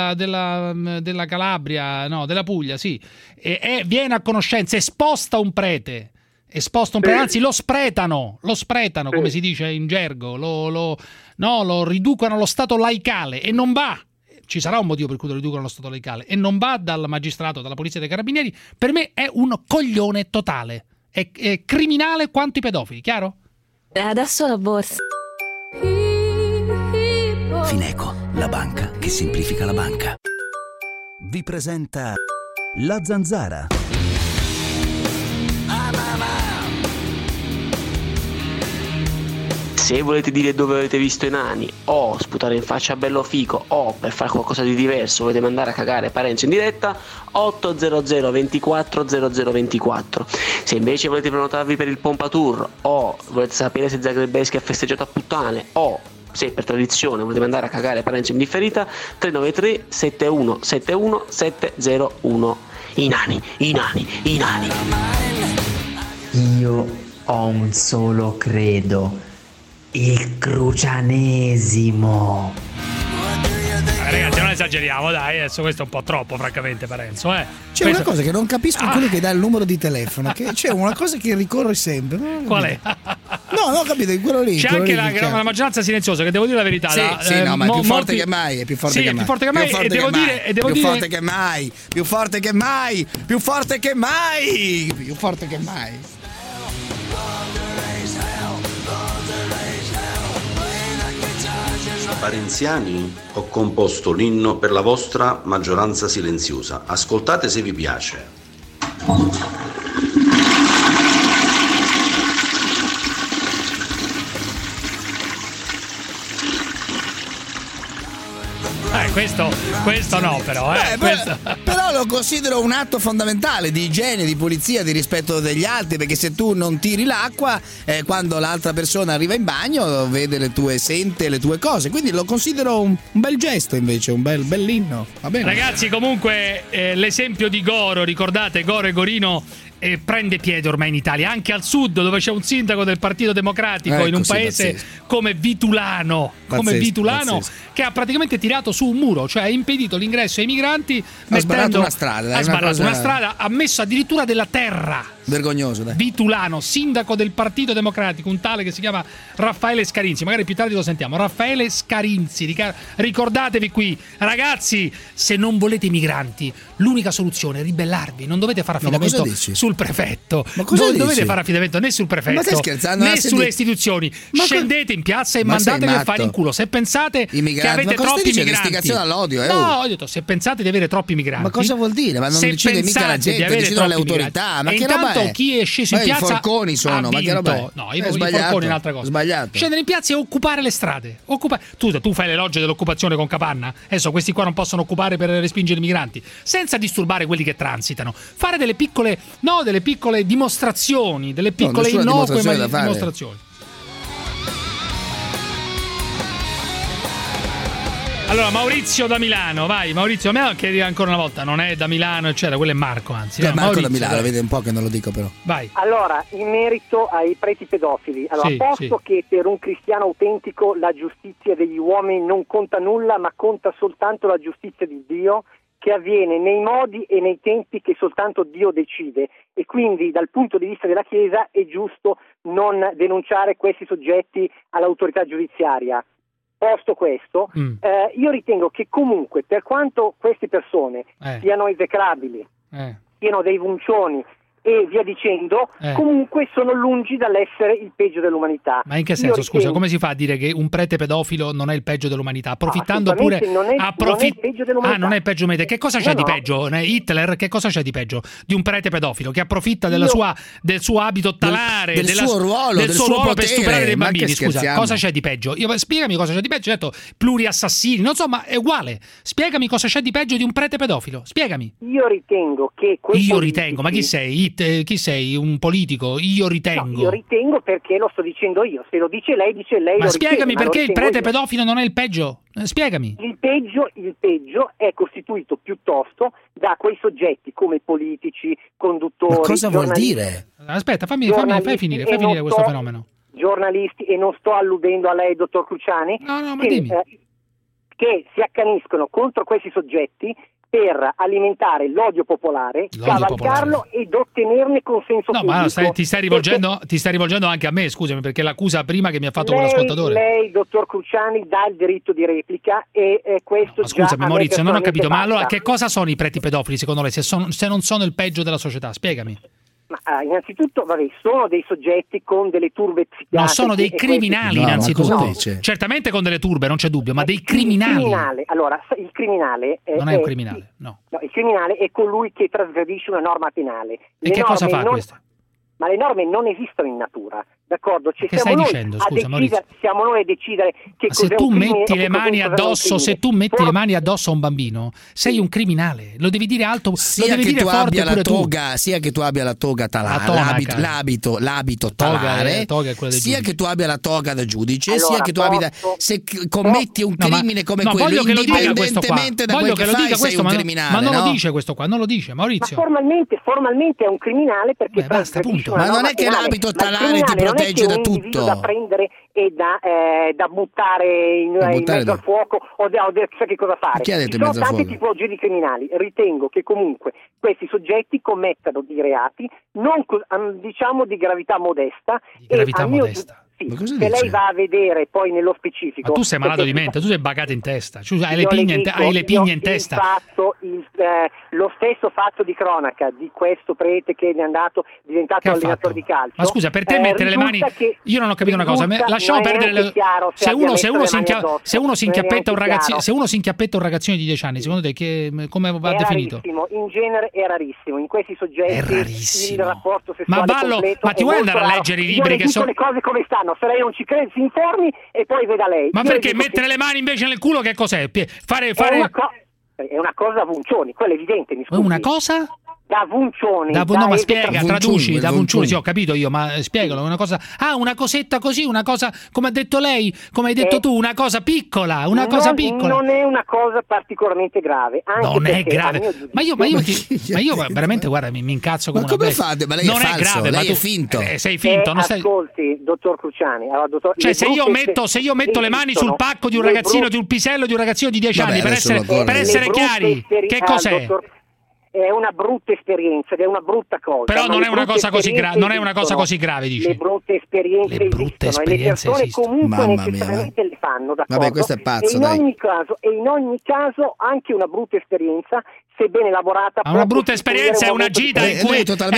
della Calabria, no, della Puglia, sì, e viene a conoscenza, esposta un prete esposto un anzi lo spretano, come si dice in gergo, lo riducono allo stato laicale e non va. Ci sarà un motivo per cui lo riducono allo stato laicale e non va dal magistrato, dalla polizia e dai carabinieri. Per me è un coglione totale, è criminale quanto i pedofili, chiaro? Adesso la borsa. Fineco, la banca che semplifica la banca, vi presenta La Zanzara. Se volete dire dove avete visto i nani, o sputare in faccia a bello fico, o per fare qualcosa di diverso volete mandare a cagare Parenzo in diretta, 800 24 0024. Se invece volete prenotarvi per il Pompatour, o volete sapere se Zagrebeschi ha festeggiato a puttane, o se per tradizione volete mandare a cagare Parenzo in differita, 393 71 71 701. I nani. Io ho un solo credo: il crucianesimo. Ragazzi, non esageriamo, dai, adesso questo è un po' troppo, francamente, Parenzo. C'è una cosa che non capisco, quello che dà il numero di telefono, che c'è una cosa che ricorre sempre. Qual è? No, non ho capito, quello lì. C'è anche la maggioranza silenziosa, che devo dire la verità. Sì, no, ma è più forte che mai, è più forte che mai. Più forte che mai, e devo dire... Più forte che mai, più forte che mai, più forte che mai, più forte che mai. Parenziani, ho composto l'inno per la vostra maggioranza silenziosa. Ascoltate se vi piace. Questo no, però. Però lo considero un atto fondamentale di igiene, di pulizia, di rispetto degli altri, perché se tu non tiri l'acqua, quando l'altra persona arriva in bagno sente le tue cose, quindi lo considero un bel gesto, invece, un bell'inno. Va bene. Ragazzi, comunque l'esempio di Goro, ricordate Goro e Gorino, prende piede ormai in Italia, anche al sud, dove c'è un sindaco del Partito Democratico in un paese come Vitulano, che ha praticamente tirato su un muro, cioè ha impedito l'ingresso ai migranti, ha sbarrato una strada, ha messo addirittura della terra. Vergognoso, dai. Vitulano, sindaco del Partito Democratico, un tale che si chiama Raffaele Scarinzi, magari più tardi lo sentiamo. Raffaele Scarinzi, ricordatevi qui, ragazzi, se non volete i migranti, l'unica soluzione è ribellarvi, non dovete fare affidamento sul prefetto, non dovete fare affidamento né sul prefetto né sulle istituzioni, scendete in piazza e mandatevi a fare in culo se pensate che avete troppi migranti. All'odio, no, ho detto, se pensate di avere troppi migranti, ma cosa vuol dire? Ma non decide mica la gente, decidono le autorità. Ma che roba è? Chi è sceso in piazza, i forconi sono, ma che roba è? No, i forconi è un'altra cosa. Sbagliato. Scendere in piazza e occupare le strade. Tu fai l'elogio dell'occupazione con Capanna? Adesso questi qua non possono occupare per respingere i migranti, senza disturbare quelli che transitano. Fare delle piccole dimostrazioni, delle piccole innocue dimostrazioni. Allora, Maurizio da Milano, vai, Maurizio da Milano, che ancora una volta non è da Milano, eccetera, quello è Marco, anzi. Marco Maurizio, da Milano, vede un po' che non lo dico però. Vai. Allora, in merito ai preti pedofili, posto che per un cristiano autentico la giustizia degli uomini non conta nulla, ma conta soltanto la giustizia di Dio, che avviene nei modi e nei tempi che soltanto Dio decide, e quindi dal punto di vista della Chiesa è giusto non denunciare questi soggetti all'autorità giudiziaria. Posto questo, io ritengo che comunque, per quanto queste persone siano esecrabili, siano dei vuncioni e via dicendo, comunque sono lungi dall'essere il peggio dell'umanità. Ma in che senso, scusa, come si fa a dire che un prete pedofilo non è il peggio dell'umanità? Approfittando pure... non è il peggio dell'umanità. Non è il peggio dell'umanità. Che cosa c'è di peggio? Hitler, che cosa c'è di peggio di un prete pedofilo che approfitta del suo abito talare, del suo ruolo potere, per stuprare dei bambini? Scusa, cosa c'è di peggio? Spiegami cosa c'è di peggio. Certo, pluriassassini, non so, ma è uguale. Spiegami cosa c'è di peggio di un prete pedofilo. Spiegami. Io ritengo che... ma chi sei? Chi sei? Un politico? Io ritengo. No, io ritengo perché lo sto dicendo io. Se lo dice lei Ma spiegami perché il prete pedofilo non è il peggio. Spiegami. Il peggio è costituito piuttosto da quei soggetti come politici, conduttori. Ma cosa vuol dire? Aspetta, fai finire questo fenomeno. Giornalisti, e non sto alludendo a lei, dottor Cruciani, no, ma dimmi. Che si accaniscono contro questi soggetti per alimentare l'odio popolare, cavalcarlo ed ottenerne consenso pubblico. Ma ti stai rivolgendo anche a me, scusami, perché l'accusa prima che mi ha fatto quell'ascoltatore. Lei, dottor Cruciani, dà il diritto di replica e questo scusami Maurizio, non ho capito, ma allora che cosa sono i preti pedofili secondo lei, se non sono il peggio della società? Spiegami. Ma innanzitutto, sono dei soggetti con delle turbe psichiatriche. No, sono dei criminali innanzitutto. Certamente con delle turbe, non c'è dubbio, ma dei criminali. Il criminale non è un criminale, no. Il criminale è colui che trasgredisce una norma penale. E che cosa fa questo? Ma le norme non esistono in natura, d'accordo? Che stai dicendo? Scusa, Maurizio. Siamo noi a decidere che cos'è se tu metti le mani addosso, a un bambino, sei un criminale. Lo devi dire alto, sia lo devi che dire tu forte abbia la pure toga, tu. Sia che tu abbia la toga talare, l'abito talare, sia che tu abbia la toga da giudice, sia che tu abbia se commetti un crimine come quello, indipendentemente da quello che fai, sei un criminale. Ma non lo dice questo qua, non lo dice, Maurizio. Ma formalmente è un criminale perché basta, punto. Ma non è che l'abito talare ti protegge da tutto. Da prendere e da buttare in mezzo al fuoco o chissà che cosa fare. Chi ha detto Ci sono tante tipologie di criminali. Ritengo che comunque questi soggetti commettano di reati non diciamo di gravità modesta. Se lei va a vedere poi nello specifico. Ma tu sei malato di mente, tu sei bagato in testa, hai le pigne in testa. Lo stesso fatto di cronaca di questo prete che è diventato allenatore di calcio. Ma scusa, per te mettere le mani, io non ho capito una cosa, lasciamo perdere se uno si inchiappetta un ragazzino di 10 anni, secondo te come va definito? In genere è rarissimo, in questi soggetti il rapporto sessuale ma ti vuoi andare a leggere i libri che sono le cose come stanno? Se lei non ci crede, si informi e poi veda lei. Ma perché mettere le mani invece nel culo che cos'è? È una cosa a Vuncioni, quello è evidente, mi scusi. Una cosa? Da Vuncioni. No, ma spiega, traduci, da Vuncioni, sì, ho capito io, ma spiegalo, una cosa. Una cosetta così, una cosa, come ha detto lei, come hai detto tu, una cosa piccola, cosa piccola. Non è una cosa particolarmente grave. Anche non è grave. Ma io veramente, guarda, mi incazzo come una bestia. Ma come fate? Ma lei non è falso, è grave, lei ma tu è finto. Sei finto, non sei. Ascolti, dottor Cruciani. Cioè, se io metto le mani sul pacco di un ragazzino, di un pisello di un ragazzino di 10 anni, per essere chiari, che cos'è? È una brutta esperienza ed è una brutta cosa. Però non è una cosa così grave, dici. Le brutte esperienze esistono e le persone comunque necessariamente le fanno, d'accordo? Vabbè, questo è pazzo, in ogni caso anche una brutta esperienza, sebbene elaborata, una brutta esperienza è una gita in cui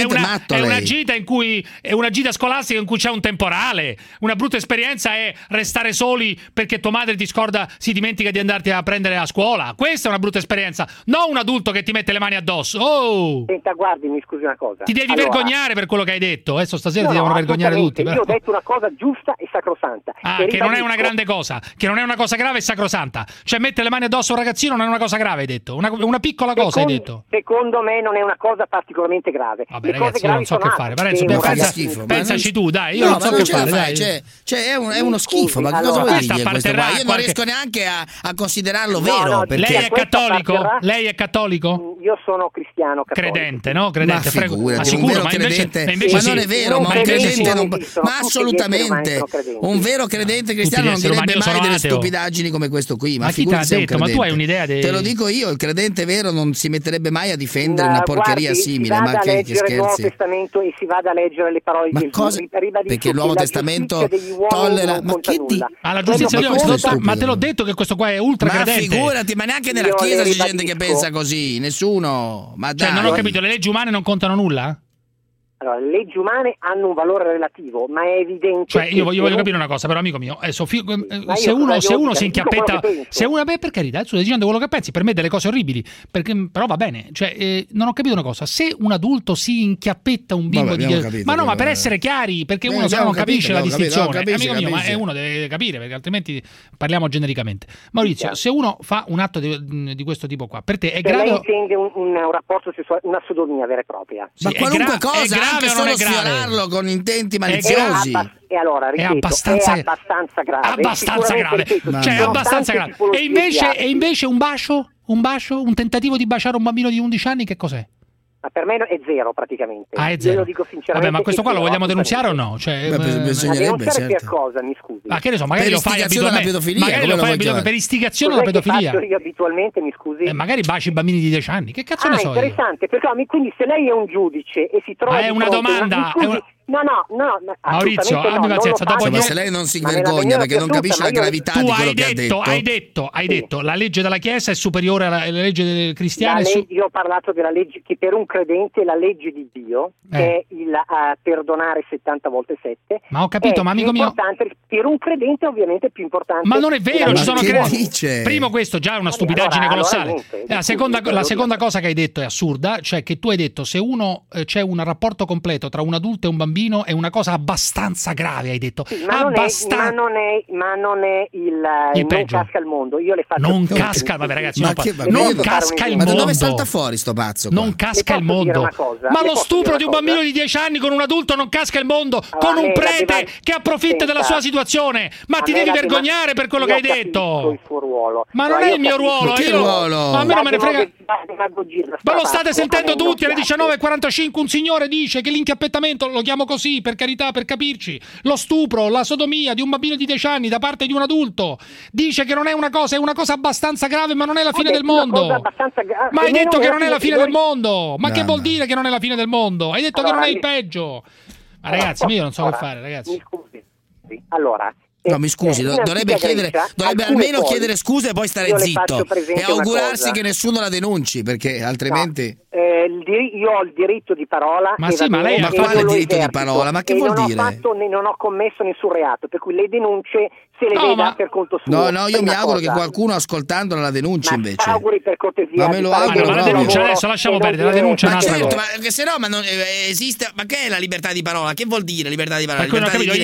è una gita scolastica in cui c'è un temporale. Una brutta esperienza è restare soli perché tua madre si dimentica di andarti a prendere a scuola. Questa è una brutta esperienza, non un adulto che ti mette le mani addosso. Senta, guardi, mi scusi una cosa. Ti devi vergognare per quello che hai detto. Adesso stasera ti devono vergognare tutti. Io ho detto una cosa giusta e sacrosanta. Che non è una grande cosa, che non è una cosa grave e sacrosanta. Cioè mettere le mani addosso a un ragazzino non è una cosa grave, hai detto. Una piccola cosa hai detto. Secondo me non è una cosa particolarmente grave. Vabbè, ragazzi, io non so che fare. Pensaci tu, dai, io non so che fare. È uno schifo, ma che cosa vuoi dire questo qua? Io non riesco neanche a considerarlo vero. Lei è cattolico? Lei è cattolico? Io sono cristiano cattolico. Credente, no? Credente, ma sicuro, ma non è vero, ma un credente ma assolutamente un vero credente cristiano non direbbe mai delle stupidaggini come questo qui. Ma chi ti ha detto? Ma tu hai un'idea te lo dico io, il credente vero non si metterebbe mai a difendere una porcheria simile. Ma che scherzi? Il Nuovo Testamento e si vada a leggere le parole di Gesù. Perché il Nuovo Testamento tollera. Ma che la giustizia di Dio? Ma te l'ho detto che questo qua è ultra credente. Ma figurati, ma neanche nella Chiesa c'è gente che pensa così. Nessuno. Ma dai. Non ho capito, le leggi umane non contano nulla? Allora, le leggi umane hanno un valore relativo, ma è evidente. Cioè, io voglio capire una cosa, però, amico mio, se uno si inchiappetta, per carità, stai dicendo quello che pensi, per me delle cose orribili, però va bene. Cioè, non ho capito una cosa, se un adulto si inchiappetta un bimbo ma per essere chiari, perché uno se no non capisce la distinzione, amico mio, ma uno deve capire, perché altrimenti parliamo genericamente. Maurizio, se uno fa un atto di questo tipo qua, per te è grave? Lei intende un rapporto sessuale, una sodomia vera e propria. Ma qualunque cosa, anche solo sfiorarlo con intenti maliziosi. E allora, ripeto, è abbastanza grave. Abbastanza grave. Cioè, abbastanza grave. E invece un bacio? Un tentativo di baciare un bambino di 11 anni, che cos'è? Ma per me è zero praticamente. È zero. Io lo dico sinceramente. Vabbè, ma questo qua lo vogliamo denunziare o no? Cioè, bisognerebbe, certo. Per cosa, mi scusi? Ma che ne so, magari lo fai abitualmente. Magari lo fai per istigazione alla pedofilia. Faccio io abitualmente, mi scusi? Magari baci bambini di 10 anni. Che cazzo ne so? Interessante, perché quindi se lei è un giudice e si trova è una domanda. No, Maurizio, abbi pazienza. Ma se lei non si vergogna perché non capisce la gravità di quello che ha detto. Hai detto la legge della Chiesa è superiore alla legge del cristiano. Io ho parlato della legge che per un credente è la legge di Dio, che è il perdonare 70 volte 7. Ma ho capito, ma amico mio. Per un credente ovviamente è più importante. Ma non è vero, ci sono credenti. Primo, questo già è una stupidaggine colossale. La seconda cosa che hai detto è assurda, cioè che tu hai detto se c'è un rapporto completo tra un adulto e un bambino è una cosa abbastanza grave, hai detto. Sì, ma non è il peggio. Non casca il mondo. Io le faccio non casca, vabbè ragazzi, non casca il mondo. Ma da dove salta fuori sto pazzo qua? Non casca il mondo. Ma lo stupro di un bambino di 10 anni con un adulto non casca il mondo, con un prete che approfitta della sua situazione. Ma ti devi vergognare per quello che hai detto. Il suo ruolo. Ma non è il mio ruolo, ma a me non me ne frega. Ma lo state sentendo tutti alle 19:45 un signore dice che l'inchiappettamento, lo chiamo così per carità, per capirci, lo stupro, la sodomia di un bambino di 10 anni da parte di un adulto, dice che non è una cosa, è una cosa abbastanza grave, ma non è la fine del mondo. Ma hai detto che non è la fine del mondo. Ma che vuol dire che non è la fine del mondo? Hai detto che non è il peggio. Ma ragazzi, io non so che fare, ragazzi. Mi scusi. Allora, no, mi scusi, dovrebbe almeno chiedere scuse e poi stare zitto e augurarsi che nessuno la denunci, perché altrimenti io ho il diritto di parola. Ma sì, ma lei ha quale diritto di parola? Ma che vuol dire? Non ho commesso nessun reato, per cui le denunce se le veda per conto suo. No, io mi auguro che qualcuno ascoltandola la denunci invece. Auguri per cortesia. Ma me lo auguro. Ma la denuncia adesso lasciamo perdere, la denuncia è un'altra cosa. Ma se no, ma non esiste, ma che è la libertà di parola? Che vuol dire libertà di parola?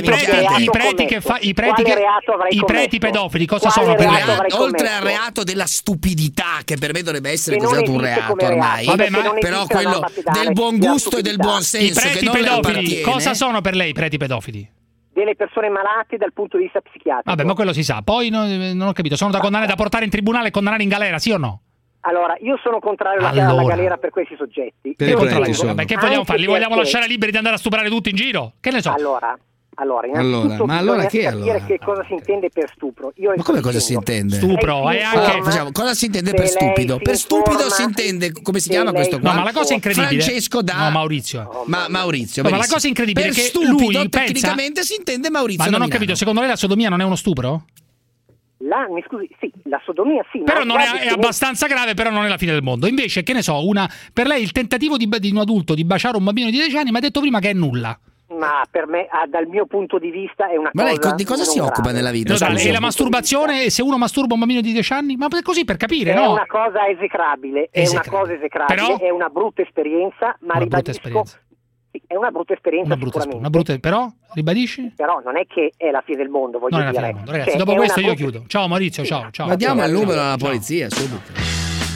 I preti pedofili cosa sono per lei? Oltre al reato della stupidità, che per me dovrebbe essere considerato un reato ormai. Vabbè, ma però quello del buon gusto e del buon senso, i preti pedofili cosa sono per lei i preti pedofili? Delle persone malate dal punto di vista psichiatrico. Vabbè, ma quello si sa. Poi non ho capito, sono da condannare, da portare in tribunale e condannare in galera, sì o no? Allora, io sono contrario alla galera per questi soggetti. Che vogliamo fare? Li vogliamo lasciare liberi di andare a stuprare tutti in giro? Che ne so? Innanzitutto allora che capire che cosa si intende per stupro. Ma come cosa si intende? Stupro è anche cosa si intende per stupido? Per stupido si intende, come si chiama questo qua? No, ma la cosa incredibile, Francesco Maurizio. Maurizio, ma la cosa incredibile è che stupido, lui tecnicamente si intende Maurizio. Ma non ho capito, secondo lei la sodomia non è uno stupro? Mi scusi, sì, la sodomia sì. Però non è abbastanza grave, però non è la fine del mondo. Invece, che ne so, per lei il tentativo di un adulto di baciare un bambino di 10 anni mi ha detto prima che è nulla. Ma per me, dal mio punto di vista, è una cosa. Ma lei di cosa si occupa nella vita? E la masturbazione, se uno masturba un bambino di 10 anni? Ma così per capire, no? È una cosa esecrabile, Però? È una brutta esperienza, ma ribadisco. Sì, è una brutta esperienza però, ribadisci? Però non è che è la fine del mondo, voglio dire. Mondo, ragazzi, dopo questo io chiudo. Ciao Maurizio, ciao. Ma diamo il numero alla polizia subito.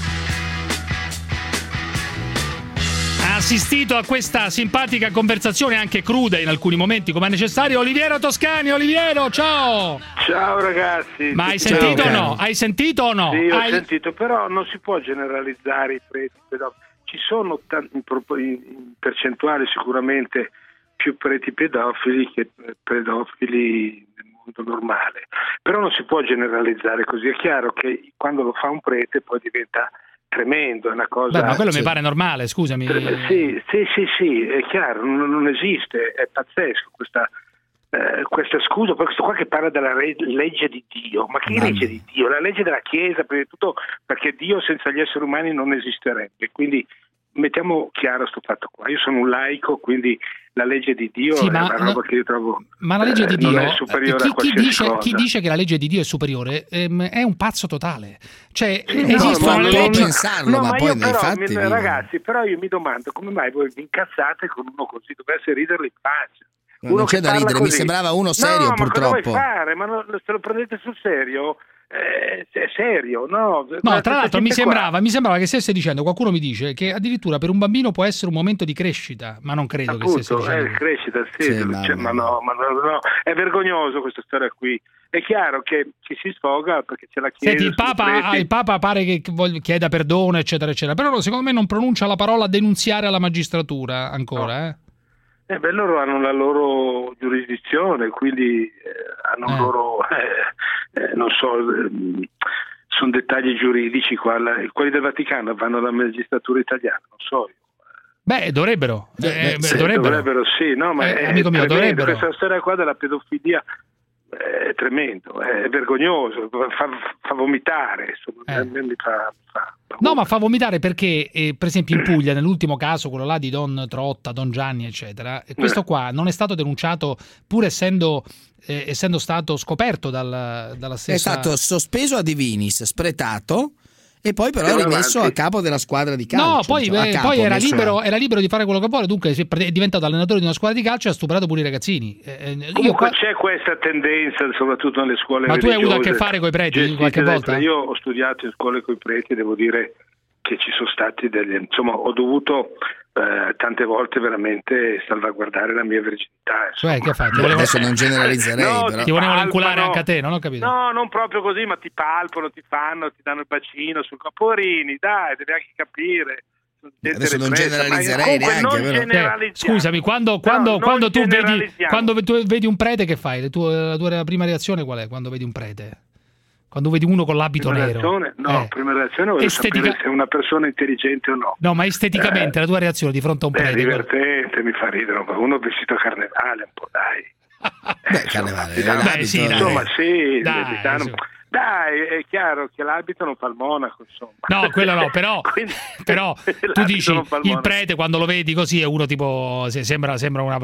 Ha assistito a questa simpatica conversazione, anche cruda in alcuni momenti, come è necessario, Oliviero Toscani. Oliviero, ciao! Ciao ragazzi! Ma hai sentito o no? Hai sentito o no? Sì, ho sentito, però non si può generalizzare i preti pedofili. Ci sono in percentuale sicuramente più preti pedofili che pedofili nel mondo normale, però non si può generalizzare così. È chiaro che quando lo fa un prete poi diventa tremendo, è una cosa. Beh, ma quello mi pare normale, scusami. Sì, è chiaro, non esiste, è pazzesco questa scusa, poi questo qua che parla della legge di Dio. Ma che legge di Dio? La legge della Chiesa, prima di tutto, perché Dio senza gli esseri umani non esisterebbe, quindi mettiamo chiaro sto fatto qua. Io sono un laico, quindi la legge di Dio è una roba che io trovo ma la legge di Dio non è superiore a qualsiasi cosa. Chi dice che la legge di Dio è superiore è un pazzo totale. Cioè, esistono le leggi. Pensarlo, ma poi nei fatti ragazzi, però io mi domando come mai voi vi incazzate con uno così, dovesse riderlo in faccia. Non c'è da ridere, mi sembrava uno serio, purtroppo. Ma cosa vuoi fare? Ma se lo prendete sul serio? È serio, no? No, tra l'altro mi sembrava che stesse dicendo, qualcuno mi dice che addirittura per un bambino può essere un momento di crescita, ma non credo che stesse dicendo. Crescita, sì, ma no, è vergnoso questa storia qui. È chiaro che ci si sfoga perché c'è la Chiesa. Senti, il Papa pare che chieda perdono, eccetera, eccetera, però secondo me non pronuncia la parola denunziare alla magistratura ancora, Beh, loro hanno la loro giurisdizione, quindi hanno loro, non so, sono dettagli giuridici qua. Quelli del Vaticano vanno alla magistratura italiana, non so io. Beh, dovrebbero. Dovrebbero, sì, no, ma è amico mio, dovrebbero. Questa storia qua della pedofilia è tremendo, è vergognoso, fa vomitare, insomma, mi fa no, ma fa vomitare perché per esempio in Puglia nell'ultimo caso, quello là di Don Trotta, Don Gianni eccetera, questo qua non è stato denunciato pur essendo stato scoperto dalla stessa. È stato sospeso a divinis, spretato e poi però rimesso a capo della squadra di calcio. No, poi era libero di fare quello che vuole, dunque è diventato allenatore di una squadra di calcio e ha stuprato pure i ragazzini. Comunque c'è questa tendenza, soprattutto nelle scuole religiose. Ma tu hai avuto a che fare con i preti qualche volta? Io ho studiato in scuole con i preti e devo dire che ci sono stati insomma, ho dovuto tante volte veramente salvaguardare la mia virginità. Cioè, che fai? Adesso non generalizzerei, però. Ti volevano inculare anche a te, non ho capito. No, non proprio così, ma ti palpano, ti danno il bacino sul poverini, dai, devi anche capire. Adesso non generalizzerei neanche. Scusami, quando tu vedi un prete, che fai? La tua prima reazione qual è quando vedi un prete? Quando vedi uno con l'abito nero? Prima reazione voglio sapere se è una persona intelligente o no. No, ma esteticamente la tua reazione di fronte a un prete? È divertente, mi fa ridere, ma uno vestito a carnevale un po', dai. Carnevale, sì, insomma, sì, dai, è chiaro che l'abito non fa il monaco, insomma. No, quello no, però tu dici il prete quando lo vedi così è uno tipo sembra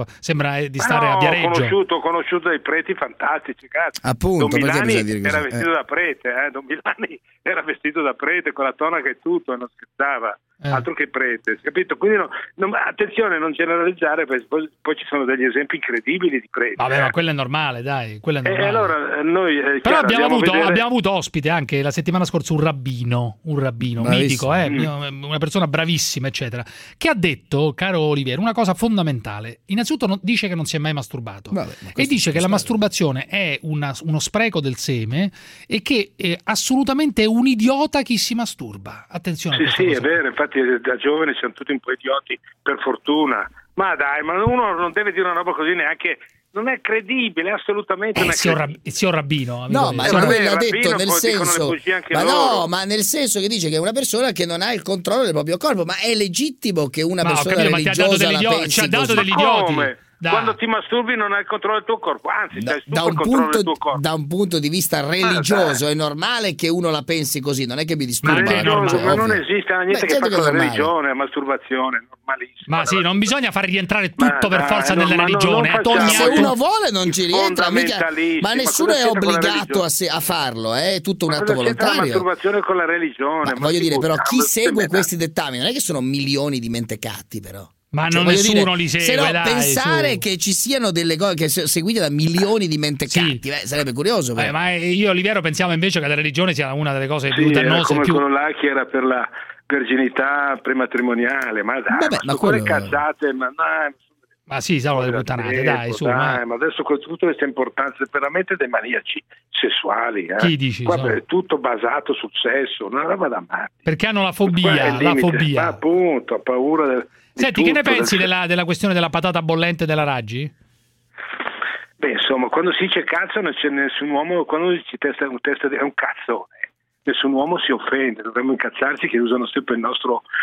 di stare a Viareggio. Ho conosciuto dei preti fantastici, cazzo. Appunto, Don Milani era vestito da prete, Don Milani era vestito da prete con la tonaca e tutto, e non scherzava. Altro che prete, capito? Quindi attenzione a non generalizzare, perché poi ci sono degli esempi incredibili di preti. Vabbè, ma quello è normale, dai, quello è normale. Allora noi però abbiamo avuto ospite anche la settimana scorsa un rabbino mitico, una persona bravissima, eccetera, che ha detto, caro Olivier, una cosa fondamentale. Innanzitutto dice che non si è mai masturbato. E dice che la masturbazione è uno spreco del seme e che assolutamente è un idiota chi si masturba. Attenzione a questa cosa. È vero, infatti da giovani siamo tutti un po' idioti, per fortuna. Ma dai, ma uno non deve dire una roba così neanche. Non è credibile, assolutamente non è credibile. Il zio Rabbino. No, ma lui l'ha detto nel senso. Ma no, ma nel senso che dice che è una persona che non ha il controllo del proprio corpo, ma è legittimo che una persona religiosa la pensi ci ha dato degli idioti. Quando ti masturbi non hai il controllo del tuo corpo, anzi c'hai tutto il controllo del tuo corpo. Da un punto di vista religioso è normale che uno la pensi così, non è che mi disturba. Ma non esiste niente che fa con la religione, la masturbazione, è normalissimo. Ma sì, non bisogna far rientrare tutto per forza nella religione. Se uno vuole non ci rientra, ma nessuno è obbligato a farlo, è tutto un atto volontario. La masturbazione con la religione. Voglio dire, però chi segue questi dettami non è che sono milioni di mentecatti, però. Ma nessuno li segue, dai, pensare che ci siano delle cose che seguite da milioni di mentecatti, sarebbe curioso. Ma io e Oliviero pensiamo invece che la religione sia una delle cose più dannose. Come quello là che era per la verginità prematrimoniale, ma dai, ma quelle cazzate, ma sì, sono delle puttanate, dai, su. Ma adesso con tutte queste importanze veramente dei maniaci sessuali. Chi dici? È tutto basato sul sesso, una roba da matti. Perché hanno la fobia, Ma appunto, ha paura del... Senti, che ne pensi della questione della patata bollente della Raggi? Beh, insomma, quando si dice cazzo non c'è nessun uomo, quando si dice testa è un cazzone. Nessun uomo si offende, dovremmo incazzarci che usano sempre il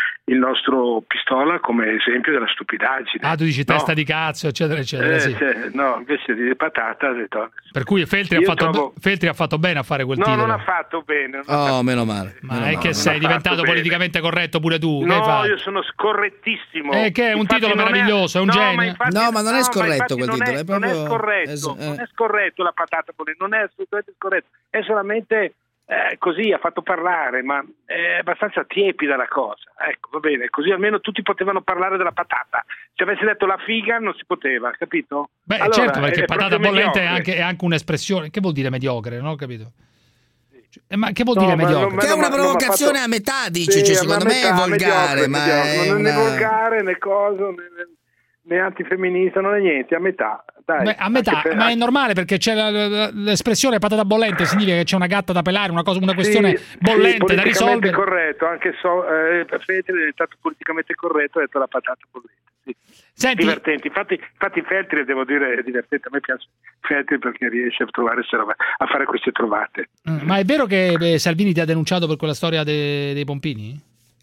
nostro pistola come esempio della stupidaggine. Tu dici testa di cazzo, eccetera, eccetera. Sì. No, invece di patata. Per cui Feltri ha fatto bene a fare quel titolo. No, non ha fatto bene. Meno male. Ma è che sei diventato politicamente corretto pure tu. No, io sono scorrettissimo. Che è un titolo meraviglioso, è un genio. Ma non è scorretto quel titolo. Non è scorretto, non è scorretto la patata bollente, non è assolutamente scorretto. È solamente così ha fatto parlare, ma è abbastanza tiepida la cosa. Ecco, va bene, così almeno tutti potevano parlare della patata. Se avessi detto la figa non si poteva, capito? Beh, allora, certo, perché patata bollente è anche un'espressione. Che vuol dire mediocre, non ho capito? Ma che vuol dire mediocre? Che è una provocazione a metà, dice, sì, secondo me è volgare, non è volgare né cosa, né antifemminista, non è niente, a metà. Dai, beh, a metà, ma è normale perché c'è l'espressione patata bollente, significa che c'è una gatta da pelare, una questione bollente da risolvere. Corretto, anche Feltri è diventato politicamente corretto, ha detto la patata bollente. Sì. Senti, divertenti, infatti Feltri, devo dire, è divertente, a me piace Feltri perché riesce a a fare queste trovate. Ma è vero che Salvini ti ha denunciato per quella storia dei pompini?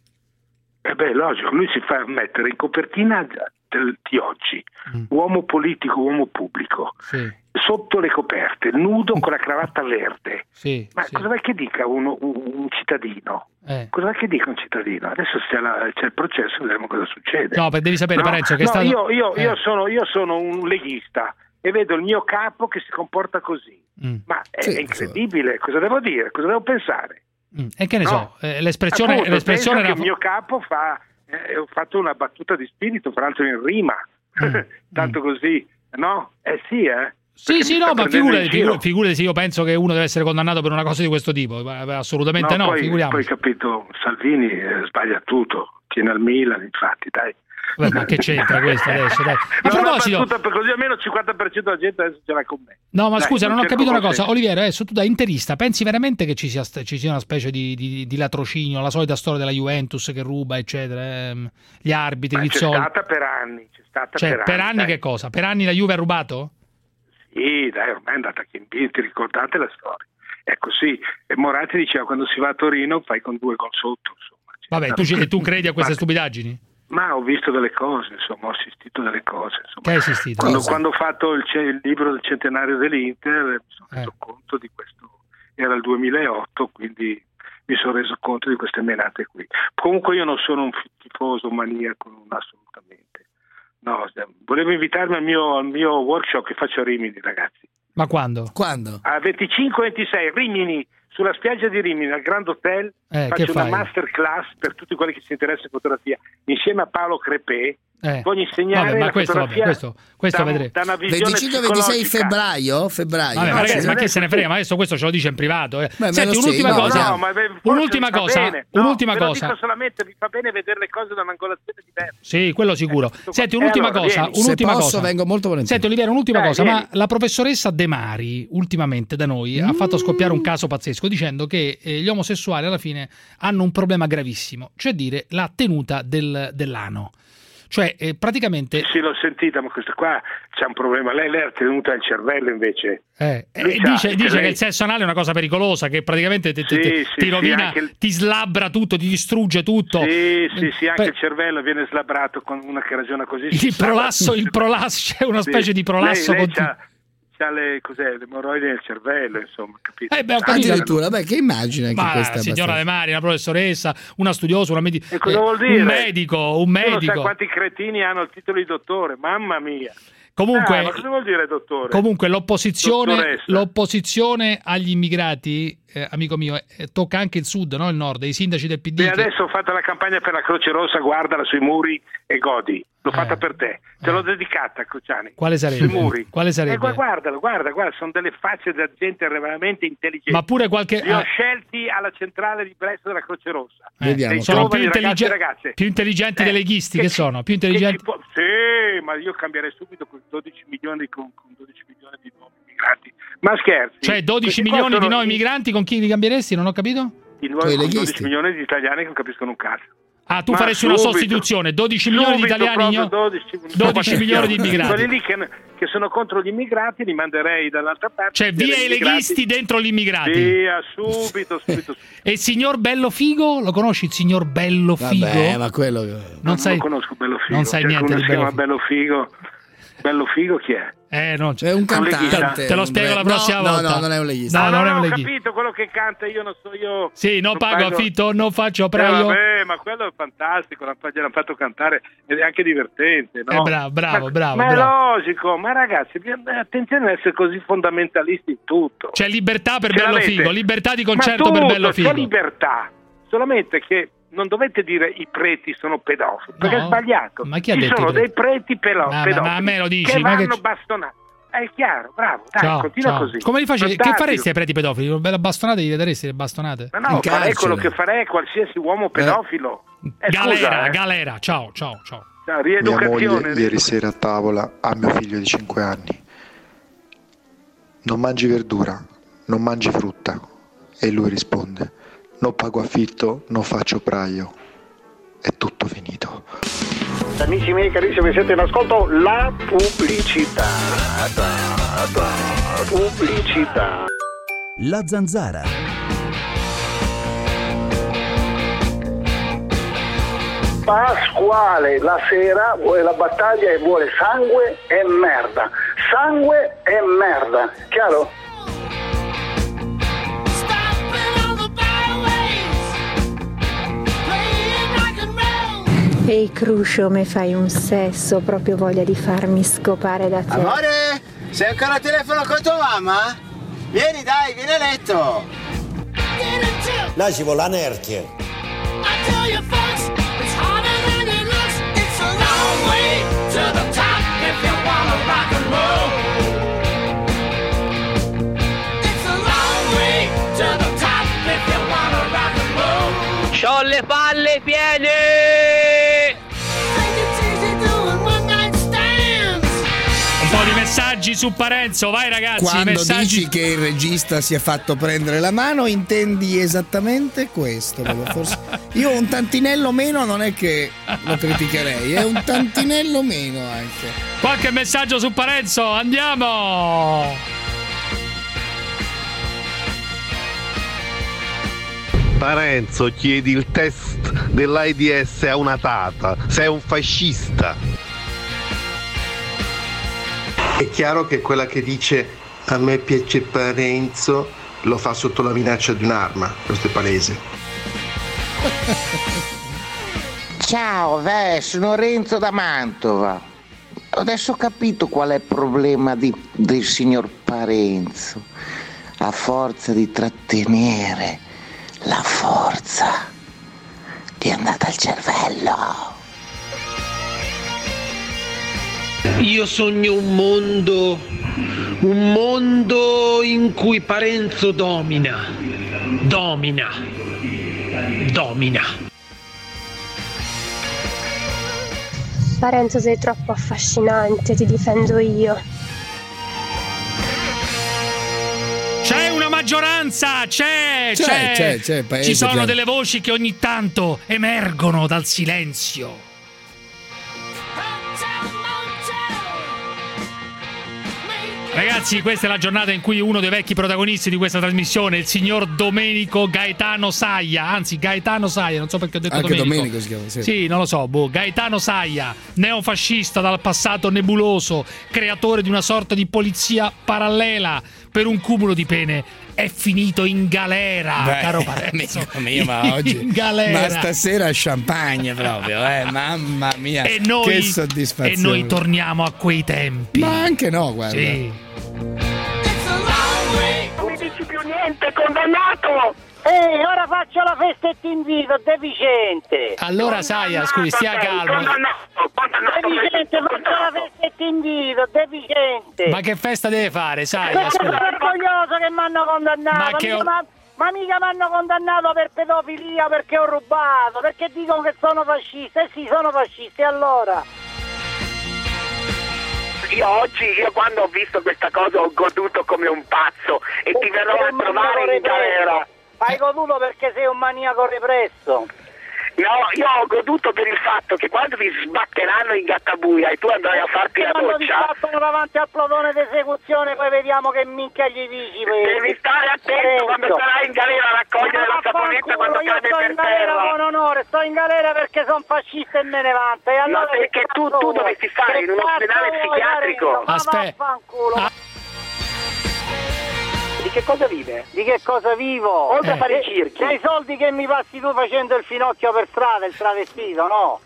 Logico, lui si fa mettere in copertina di oggi, uomo politico, uomo pubblico, sì, sotto le coperte, nudo con la cravatta verde. Sì, ma cosa vuoi che dica un cittadino? Cosa vuoi che dica un cittadino? Adesso c'è il processo, vedremo cosa succede. No, devi sapere, Parenzo, che è stato... io sono un leghista e vedo il mio capo che si comporta così. Ma è incredibile, cosa devo dire? Cosa devo pensare? E che ne so, l'espressione era... che il mio capo ho fatto una battuta di spirito, fra l'altro in rima, tanto così, no? Sì, no, ma figurati, io penso che uno deve essere condannato per una cosa di questo tipo, assolutamente no, figuriamoci. Poi capito, Salvini sbaglia tutto, tiene al Milan, infatti, dai. Beh, ma che c'entra questo adesso? Dai. A proposito, così almeno il 50% della gente adesso ce l'ha con me. No, ma scusa, non ho capito una cosa, Oliviero. Adesso tu da interista pensi veramente che ci sia una specie di latrocinio, la solita storia della Juventus che ruba, eccetera, gli arbitri, Rizzoli? C'è stata per anni. Per anni che cosa? Per anni la Juve ha rubato? Sì, dai, ormai è andata che in piedi, ricordate la storia. È così. E Moratti diceva quando si va a Torino fai con 2 gol sotto, insomma. Vabbè, tu credi a queste stupidaggini? Ma ho visto delle cose, insomma, ho assistito delle cose. Insomma. Che hai assistito? Quando ho fatto il libro del centenario dell'Inter mi sono reso conto di questo, era il 2008, quindi mi sono reso conto di queste menate qui. Comunque io non sono un tifoso maniaco, non assolutamente. No, volevo invitarmi al mio workshop che faccio a Rimini, ragazzi. Ma quando? A 25-26 Rimini, sulla spiaggia di Rimini, al Grand Hotel, faccio una masterclass per tutti quelli che si interessano in fotografia, insieme a Paolo Crepè. Voglio insegnare la fotografia questo vedremo. Da una visione 25-26 febbraio? Vabbè, ma ragazzi, ma che se ne frega? Ma adesso questo ce lo dice in privato. Senti, un'ultima cosa. Un'ultima cosa. Dico solamente, vi fa bene vedere le cose da un'angolazione diversa. Sì, quello sicuro. Senti, un'ultima cosa. Se posso, vengo molto volentieri. Senti, Oliviero, un'ultima cosa. Ma la professoressa De Mari, ultimamente da noi, ha fatto scoppiare un caso pazzesco dicendo che gli omosessuali alla fine hanno un problema gravissimo, cioè dire la tenuta dell'ano. Cioè, praticamente... Sì, l'ho sentita, ma questo qua c'è un problema. Lei ha tenuta il cervello, invece. Dice che il sesso anale è una cosa pericolosa, che praticamente ti rovina, ti slabbra tutto, ti distrugge tutto. Sì, anche il cervello viene slabbrato con una che ragiona così. Il prolasso, c'è una specie di prolasso. Lei c'ha le emorroidi nel cervello, insomma, capito? Addirittura, che immagine anche questa. La signora De Mari, una professoressa, una studiosa, cosa vuol dire? un medico. Tu non sai quanti cretini hanno il titolo di dottore, mamma mia. Comunque, ma cosa vuol dire dottore? Comunque l'opposizione agli immigrati, amico mio, tocca anche il sud, no? Il nord, i sindaci del PD. Adesso ho fatto la campagna per la Croce Rossa, guardala sui muri e godi. L'ho fatta per te, te l'ho dedicata, Cruciani. Quale sarebbe? Sui muri. Quale sarebbe? Guarda, sono delle facce da gente veramente intelligente. Ma pure qualche... Li ho scelti alla centrale di Bresso della Croce Rossa. Vediamo. Sono più intelligenti dei leghisti, che sono? Più intelligenti? Sì, ma io cambierei subito con 12 milioni con 12 milioni di nuovi migranti. Ma scherzi? Cioè 12 milioni di nuovi migranti, con chi li cambieresti? Non ho capito? Con 12 milioni di italiani che non capiscono un cazzo. Tu faresti una sostituzione, 12 milioni di italiani, 12 milioni di immigrati. Quelli lì che sono contro gli immigrati li manderei dall'altra parte. Cioè via i leghisti dentro gli immigrati. Via, subito. E il signor Bello Figo? Lo conosci il signor Bello Figo? Ma quello... Non lo conosco Bello Figo. Non sai niente di Bello Figo. Bello figo chi è? No, è un cantante. Te lo spiego la prossima volta. No, non è un leghista. No, non è un ho leghista. capito, quello che canta io non so io. Sì, non pago affitto, non faccio praio. Vabbè, ma quello è fantastico, gliel'hanno fatto cantare ed è anche divertente, no? Bravo. Ma è logico, ma ragazzi, attenzione a essere così fondamentalisti in tutto. C'è libertà per bello figo, libertà di concerto per bello figo. C'è libertà, solamente che non dovete dire i preti sono pedofili, perché è sbagliato. Ma chi ha detto sono dei preti pedofili ma a me lo dici, che vanno bastonati. È chiaro, bravo, dai, continua così. Come li facevi? Che faresti ai preti pedofili? Una bella bastonata, gli daresti le bastonate? Ma no, farei quello che farei qualsiasi uomo pedofilo. Galera, ciao. Rieducazione. Mia moglie ieri sera a tavola a mio figlio di 5 anni: non mangi verdura, non mangi frutta. E lui risponde: non pago affitto, non faccio praio. È tutto finito. Amici miei carissimi, siete in ascolto la pubblicità. Pubblicità. La Zanzara. Pasquale la sera vuole la battaglia e vuole sangue e merda. Sangue e merda, chiaro? Ehi Crucio, me fai un sesso, proprio voglia di farmi scopare da te. Amore, sei ancora al telefono con tua mamma? Vieni dai, vieni a letto. Là ci vuole la nerchie. C'ho le palle piene! Un po' di messaggi su Parenzo, vai ragazzi. Quando dici che il regista si è fatto prendere la mano, intendi esattamente questo. Forse io un tantinello meno non è che lo criticherei, è un tantinello meno anche. Qualche messaggio su Parenzo, andiamo! Parenzo, chiedi il test dell'AIDS a una tata, sei un fascista. È chiaro che quella che dice a me piace Parenzo lo fa sotto la minaccia di un'arma, questo è palese. Ciao, sono Renzo da Mantova. Adesso ho capito qual è il problema del signor Parenzo. A forza di trattenere la forza ti è andata al cervello. Io sogno un mondo in cui Parenzo domina. Parenzo, sei troppo affascinante, ti difendo io. C'è una maggioranza, c'è paese, ci sono delle voci che ogni tanto emergono dal silenzio. Ragazzi, questa è la giornata in cui uno dei vecchi protagonisti di questa trasmissione, il signor Domenico Gaetano Saia, anzi Gaetano Saia, non so perché ho detto anche Domenico si chiama, sì, non lo so, Gaetano Saia, neofascista dal passato nebuloso, creatore di una sorta di polizia parallela per un cumulo di pene, è finito in galera, caro Parenzo. Amico mio, ma oggi in galera. Ma stasera champagne proprio, mamma mia, e noi, che soddisfazione. E noi torniamo a quei tempi. Ma anche no, guarda. Sì. Non mi dici più niente, condannato! Ora faccio la festa e ti invito, deficiente! Allora Saia, scusi, stia calmo. Deficiente, faccio la festa e ti invito, deficiente! Ma che festa deve fare, Saia? Sono vergognoso che mi hanno condannato! Ma mica mi hanno condannato per pedofilia, perché ho rubato, perché dicono che sono fascista. Sì, sono fascista, e allora? Io quando ho visto questa cosa ho goduto come un pazzo e ti verrò a trovare in galera. Hai goduto perché sei un maniaco represso. No, io ho goduto per il fatto che quando vi sbatteranno in gattabuia e tu andrai a farti la quando vi doccia, battono davanti al plotone d'esecuzione, poi vediamo che minchia gli dici. devi stare attento quando sarai in galera a raccogliere la saponetta quando cade per terra. Io sto in galera con onore, sto in galera perché sono fascista e me ne vanto. E allora no, perché tu dovresti stare in un ospedale psichiatrico. Aspetta. Di che cosa vive? Di che cosa vivo? Oltre a fare i circhi. Dei soldi che mi passi tu facendo il finocchio per strada, il travestito, no?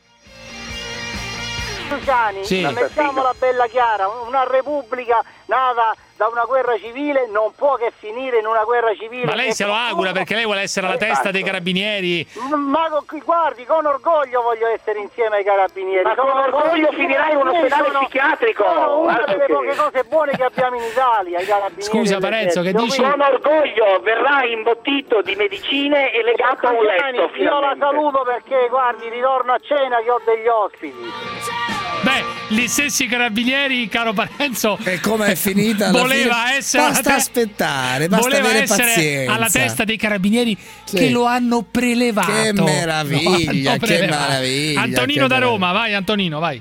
Luciani, sì. mettiamola bella chiara, una repubblica nata da una guerra civile non può che finire in una guerra civile. Ma lei se lo augura perché lei vuole essere alla testa dei carabinieri. Ma guardi, con orgoglio voglio essere insieme ai carabinieri. Ma con orgoglio finirai in un ospedale psichiatrico. Una delle poche cose buone che abbiamo in Italia, i carabinieri. Scusa Parenzo, che dici? Con orgoglio verrai imbottito di medicine e legato a un letto. Io la saluto perché, guardi, ritorno a cena che ho degli ospiti. Beh, gli stessi carabinieri, caro Parenzo. E come è finita? Voleva essere. Basta aspettare, basta voleva avere essere pazienza. alla testa dei carabinieri che lo hanno prelevato. Che meraviglia, che meraviglia. Antonino da Roma, vai Antonino, vai.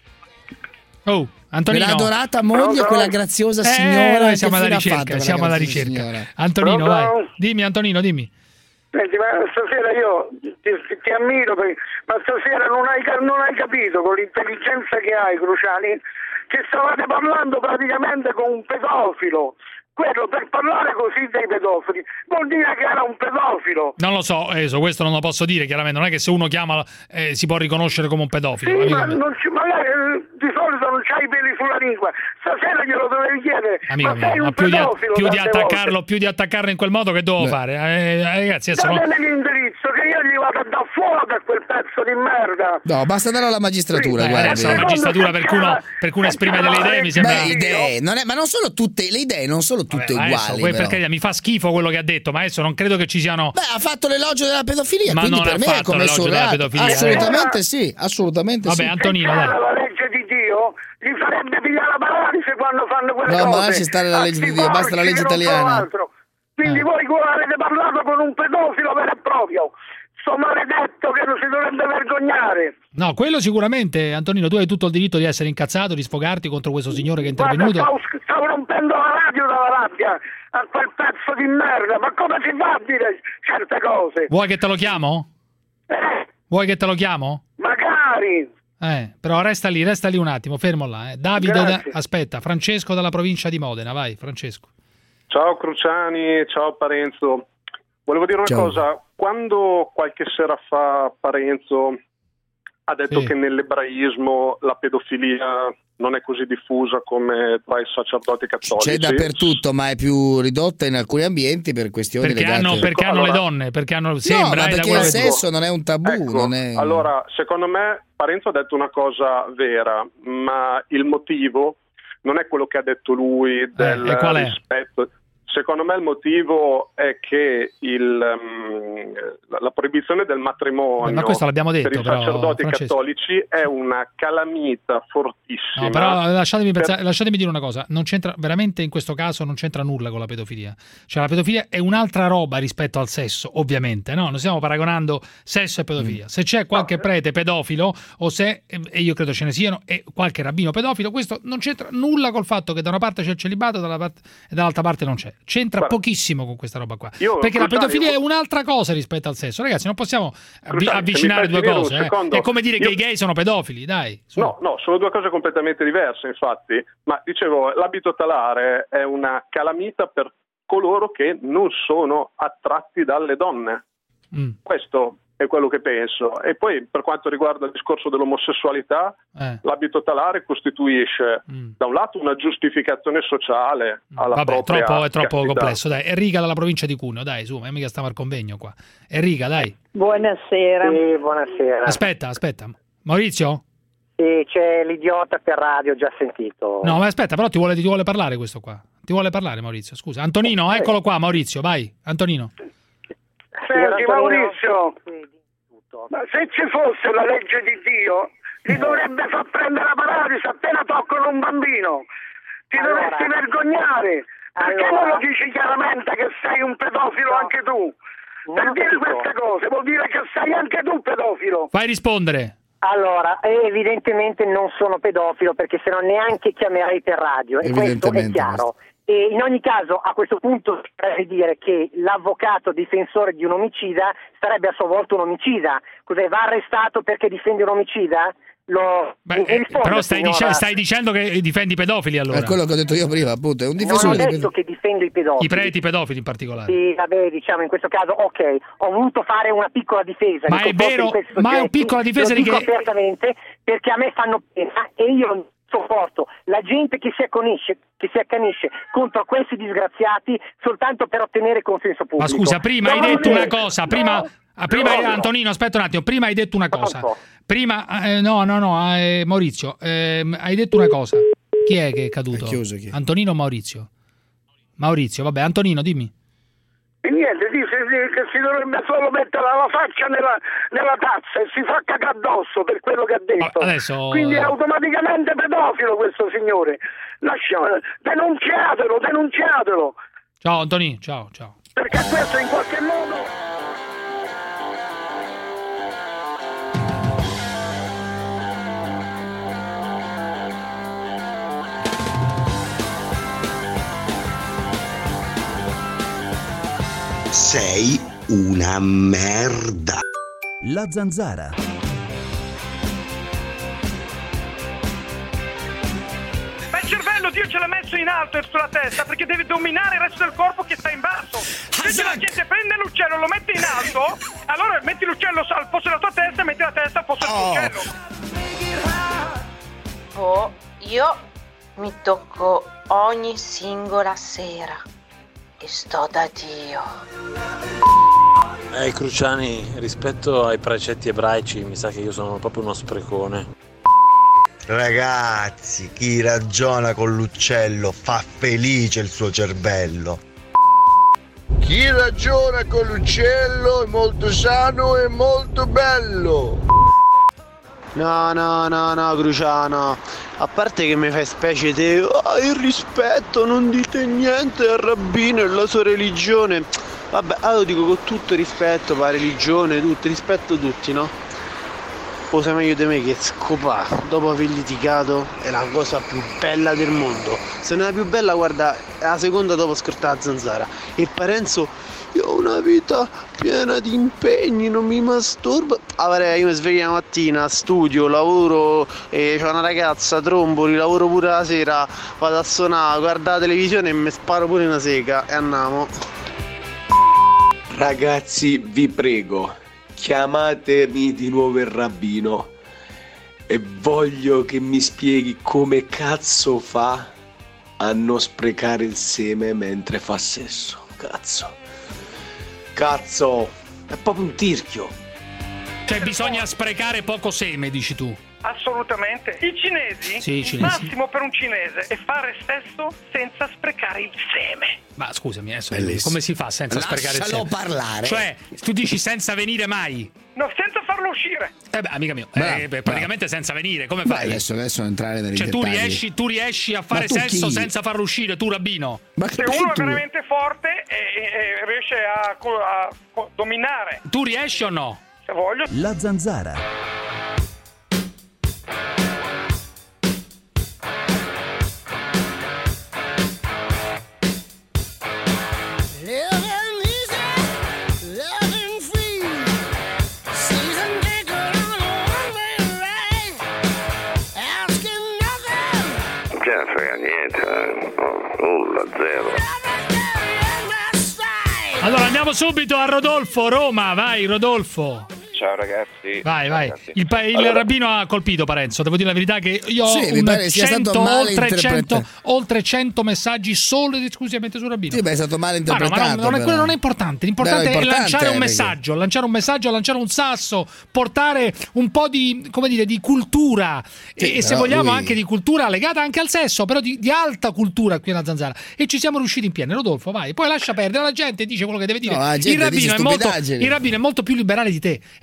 Oh, Antonino. Quella adorata moglie, quella graziosa signora. Noi siamo alla ricerca, siamo alla ricerca. Signora. Antonino, vai. Dimmi Antonino, dimmi. Senti, ma stasera io ti ammiro, ma stasera non hai capito con l'intelligenza che hai, Cruciani, che stavate parlando praticamente con un pedofilo. Quello, per parlare così dei pedofili vuol dire che era un pedofilo. Non lo so, questo non lo posso dire chiaramente. Non è che se uno chiama si può riconoscere come un pedofilo. Sì, ma magari di solito non c'hai i peli sulla lingua. Stasera glielo dovevi chiedere. Amico ma sei mio, un pedofilo più di attaccarlo in quel modo che devo fare? Ragazzi, adesso l'indirizzo che io gli vado a dar fuoco a quel pezzo di merda. No, basta darlo alla magistratura. Adesso la magistratura per cui uno esprime delle idee mi sembra. Beh, idee, ma non solo tutte le idee, non sono tutte uguali. Poi per carità, mi fa schifo quello che ha detto, ma adesso non credo che ci siano. Beh, ha fatto l'elogio della pedofilia, ma quindi non per me è come reato. Assolutamente sì, assolutamente sì. Vabbè, Antonino, dai. La legge di Dio gli farebbe pigliare la paralisi quando fanno quelle cose. No, ma lasci stare la legge di Dio, basta la legge italiana. Quindi voi avete parlato con un pedofilo vero e proprio. Sto maledetto che non si dovrebbe vergognare. No, quello sicuramente, Antonino, tu hai tutto il diritto di essere incazzato, di sfogarti contro questo signore che è intervenuto. Stavo rompendo la radio dalla rabbia a quel pezzo di merda, ma come si fa a dire certe cose? Vuoi che te lo chiamo? Vuoi che te lo chiamo? Magari. Però resta lì un attimo, fermo là. Davide, aspetta, Francesco dalla provincia di Modena, vai Francesco. Ciao Cruciani, ciao Parenzo. Volevo dire una cosa, quando qualche sera fa Parenzo ha detto che nell'ebraismo la pedofilia non è così diffusa come tra i sacerdoti cattolici. C'è dappertutto, ma è più ridotta in alcuni ambienti per questioni legate. Perché hanno le donne, perché hanno sembra perché il sesso non è un tabù. Ecco, non è... Allora, secondo me Parenzo ha detto una cosa vera, ma il motivo non è quello che ha detto lui del rispetto. Secondo me il motivo è che la proibizione del matrimonio questo l'abbiamo detto, per i sacerdoti cattolici è una calamita fortissima. No, però lasciatemi dire una cosa, non c'entra veramente in questo caso, non c'entra nulla con la pedofilia. Cioè la pedofilia è un'altra roba rispetto al sesso, ovviamente, no? Non stiamo paragonando sesso e pedofilia. Se c'è qualche prete pedofilo o se, e io credo ce ne siano, e qualche rabbino pedofilo, questo non c'entra nulla col fatto che da una parte c'è il celibato e dall'altra parte non c'è. C'entra pochissimo con questa roba qua, perché la pedofilia è un'altra cosa rispetto al sesso. Ragazzi, non possiamo avvicinare due cose. È come dire che i gay sono pedofili, dai. No, sono due cose completamente diverse, infatti. Ma dicevo, l'abito talare è una calamita per coloro che non sono attratti dalle donne. Questo è quello che penso. E poi per quanto riguarda il discorso dell'omosessualità, l'abito talare costituisce da un lato una giustificazione sociale alla propria è troppo complesso, dai. Enrica dalla provincia di Cuneo, dai, su, mica stiamo al convegno qua. Enrica, dai. Buonasera. Sì, buonasera. Aspetta. Maurizio? Sì, c'è l'idiota per radio, ho già sentito. No, ma aspetta, però ti vuole parlare questo qua. Ti vuole parlare Maurizio, scusa. Antonino, eccolo qua Maurizio, vai. Antonino. Senti Maurizio, ma se ci fosse la legge di Dio, ti dovrebbe far prendere la paralisi appena toccano un bambino. Ti dovresti vergognare. Perché non lo dici chiaramente che sei un pedofilo anche tu? Per dire queste cose vuol dire che sei anche tu pedofilo. Fai rispondere. Allora, evidentemente non sono pedofilo perché se no neanche chiamerei per radio, e questo è chiaro. E in ogni caso, a questo punto vorrei dire che l'avvocato difensore di un omicida sarebbe a sua volta un omicida. Cos'è? Va arrestato perché difende un omicida? Però stai dicendo che difendi i pedofili, allora. È quello che ho detto io prima, appunto. È un difensore. Non ho detto che difendo i pedofili. I preti pedofili in particolare. Sì, vabbè, diciamo in questo caso, ok, ho voluto fare una piccola difesa. Ma è vero, ma è una piccola difesa di che? Apertamente, perché a me fanno pena e io non sopporto la gente che si accanisce contro questi disgraziati soltanto per ottenere consenso pubblico. Ma scusa, prima hai detto una cosa, prima Antonino, aspetta un attimo, prima hai detto una cosa. Prima Maurizio, hai detto una cosa. Chi è che è caduto? È chiuso, chi? Antonino o Maurizio? Maurizio, vabbè, Antonino, dimmi. E niente, dice che si dovrebbe solo mettere la faccia nella tazza e si fa cagare addosso per quello che ha detto. Adesso... Quindi è automaticamente pedofilo questo signore. Denunziatelo. Ciao Antonino, ciao. Perché questo in qualche modo... Sei una merda. La Zanzara. Ma il cervello Dio ce l'ha messo in alto e sulla testa perché deve dominare il resto del corpo che sta in basso. Se la gente prende l'uccello, lo mette in alto, allora metti l'uccello al posto della tua testa e metti la testa al posto dell'uccello. Io mi tocco ogni singola sera. E sto da Dio. Cruciani, rispetto ai precetti ebraici, mi sa che io sono proprio uno sprecone. Ragazzi, chi ragiona con l'uccello fa felice il suo cervello. Chi ragiona con l'uccello è molto sano e molto bello. No, Cruciano. A parte che mi fai specie te, il rispetto, non dite niente al rabbino e la sua religione. Vabbè, lo dico con tutto rispetto, la religione, tutto, rispetto tutti, no? O sei meglio di me che scopà, dopo aver litigato, è la cosa più bella del mondo. Se non è la più bella, guarda, è la seconda dopo scortare la Zanzara. E Parenzo, io ho una vita piena di impegni, non mi masturbo. Io mi sveglio la mattina, studio, lavoro, c'ho una ragazza, tromboli, lavoro pure la sera, vado a suonare, guardo la televisione e mi sparo pure una sega e andiamo. Ragazzi, vi prego, chiamatemi di nuovo il rabbino e voglio che mi spieghi come cazzo fa a non sprecare il seme mentre fa sesso. Cazzo, è proprio un tirchio. Cioè bisogna sprecare poco seme, dici tu? Assolutamente. I cinesi, sì, i cinesi. Massimo per un cinese è fare sesso senza sprecare il seme. Ma scusami, adesso come si fa senza sprecare il seme? Lascialo parlare. Cioè, tu dici senza venire mai? No, senza farlo uscire. Amica mio, praticamente senza venire, come fai? Adesso entrare nei dettagli. Tu riesci a fare sesso senza farlo uscire, tu rabbino? Se uno è veramente forte e riesce a dominare. Tu riesci o no? Se voglio. La Zanzara. Allora andiamo subito a Rodolfo, Roma, vai Rodolfo. Ciao ragazzi. Vai. Ragazzi. Il rabbino ha colpito Parenzo, devo dire la verità che io ho oltre 100 messaggi solo ed esclusivamente sul rabbino. Sì, è stato male interpretato. Ma quello non è importante, l'importante è lanciare un messaggio, lanciare un sasso, portare un po' di, come dire, di cultura e se vogliamo anche di cultura legata anche al sesso, però di alta cultura qui alla Zanzara. E ci siamo riusciti in pieno. Rodolfo, vai. Poi lascia perdere, la gente dice quello che deve dire. Il rabbino è molto più liberale di te.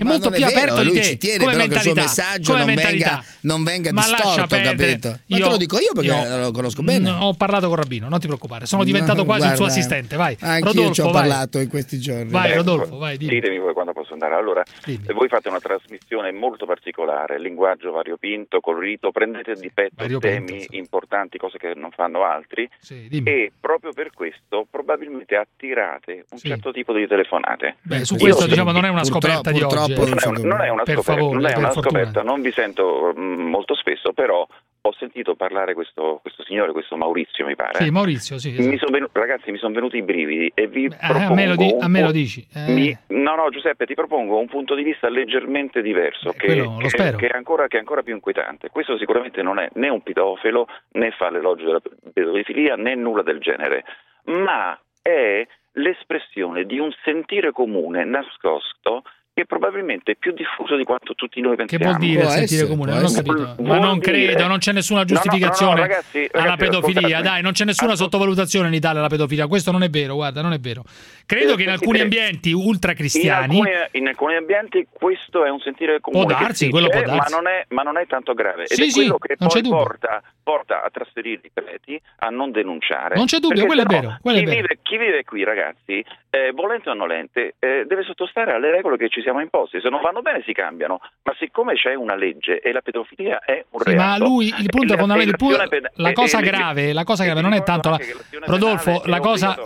molto più aperto di te. Ci tiene come però che il suo mentalità, messaggio non venga distorto, capito? Ma te lo dico io perché lo conosco bene. Ho parlato con Rabino, non ti preoccupare, sono diventato quasi il suo assistente. Vai, anche Rodolfo, io ci ho parlato in questi giorni. Vai, Rodolfo, vai. Ditemi voi quando posso andare. Allora, voi fate una trasmissione molto particolare, linguaggio variopinto, colorito, prendete di petto temi importanti, cose che non fanno altri, e proprio per questo probabilmente attirate un certo tipo di telefonate. Su questo diciamo non è una scoperta di oggi. Non è una scoperta, non vi sento molto spesso, però ho sentito parlare questo signore, questo Maurizio mi pare. Sì, Maurizio, sì. Esatto. Ragazzi, mi sono venuti i brividi e vi propongo a me lo dici. No, Giuseppe, ti propongo un punto di vista leggermente diverso che è ancora più inquietante. Questo sicuramente non è né un pedofilo, né fa l'elogio della pedofilia, né nulla del genere, ma è l'espressione di un sentire comune nascosto che probabilmente è più diffuso di quanto tutti noi pensiamo. Che vuol dire sentire comune? Non ho capito. Ma non credo, non c'è nessuna giustificazione ragazzi, alla pedofilia. Dai, non c'è nessuna sottovalutazione in Italia alla pedofilia. Questo non è vero, guarda, non è vero. Credo che in alcuni ambienti ultracristiani, in alcuni ambienti questo è un sentire comune. Può darsi, quello può darsi. Ma non è tanto grave. Ed è quello che poi porta a trasferire i preti, a non denunciare. Non c'è dubbio, quello è vero. Chi vive qui, ragazzi, volente o nolente, deve sottostare alle regole che ci siamo imposti. Se non vanno bene si cambiano, ma siccome c'è una legge e la pedofilia è un reato. Ma lui, il punto fondamentale, la cosa grave non è tanto Rodolfo, la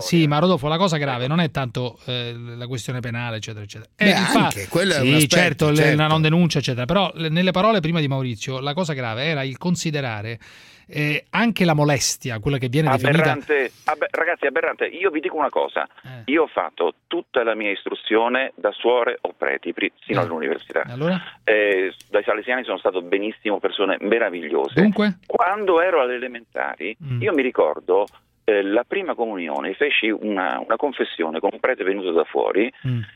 cosa grave non è tanto la questione penale, eccetera, eccetera. Anche quello è un aspetto, certo, la non denuncia, eccetera. Però nelle parole prima di Maurizio, la cosa grave era il considerare anche la molestia, quella che viene definita ragazzi, aberrante. Io vi dico una cosa, io ho fatto tutta la mia istruzione da suore o preti sino all'università. Allora? Dai salesiani sono stato benissimo, persone meravigliose. Dunque? Quando ero alle elementari io mi ricordo la prima comunione, feci una confessione con un prete venuto da fuori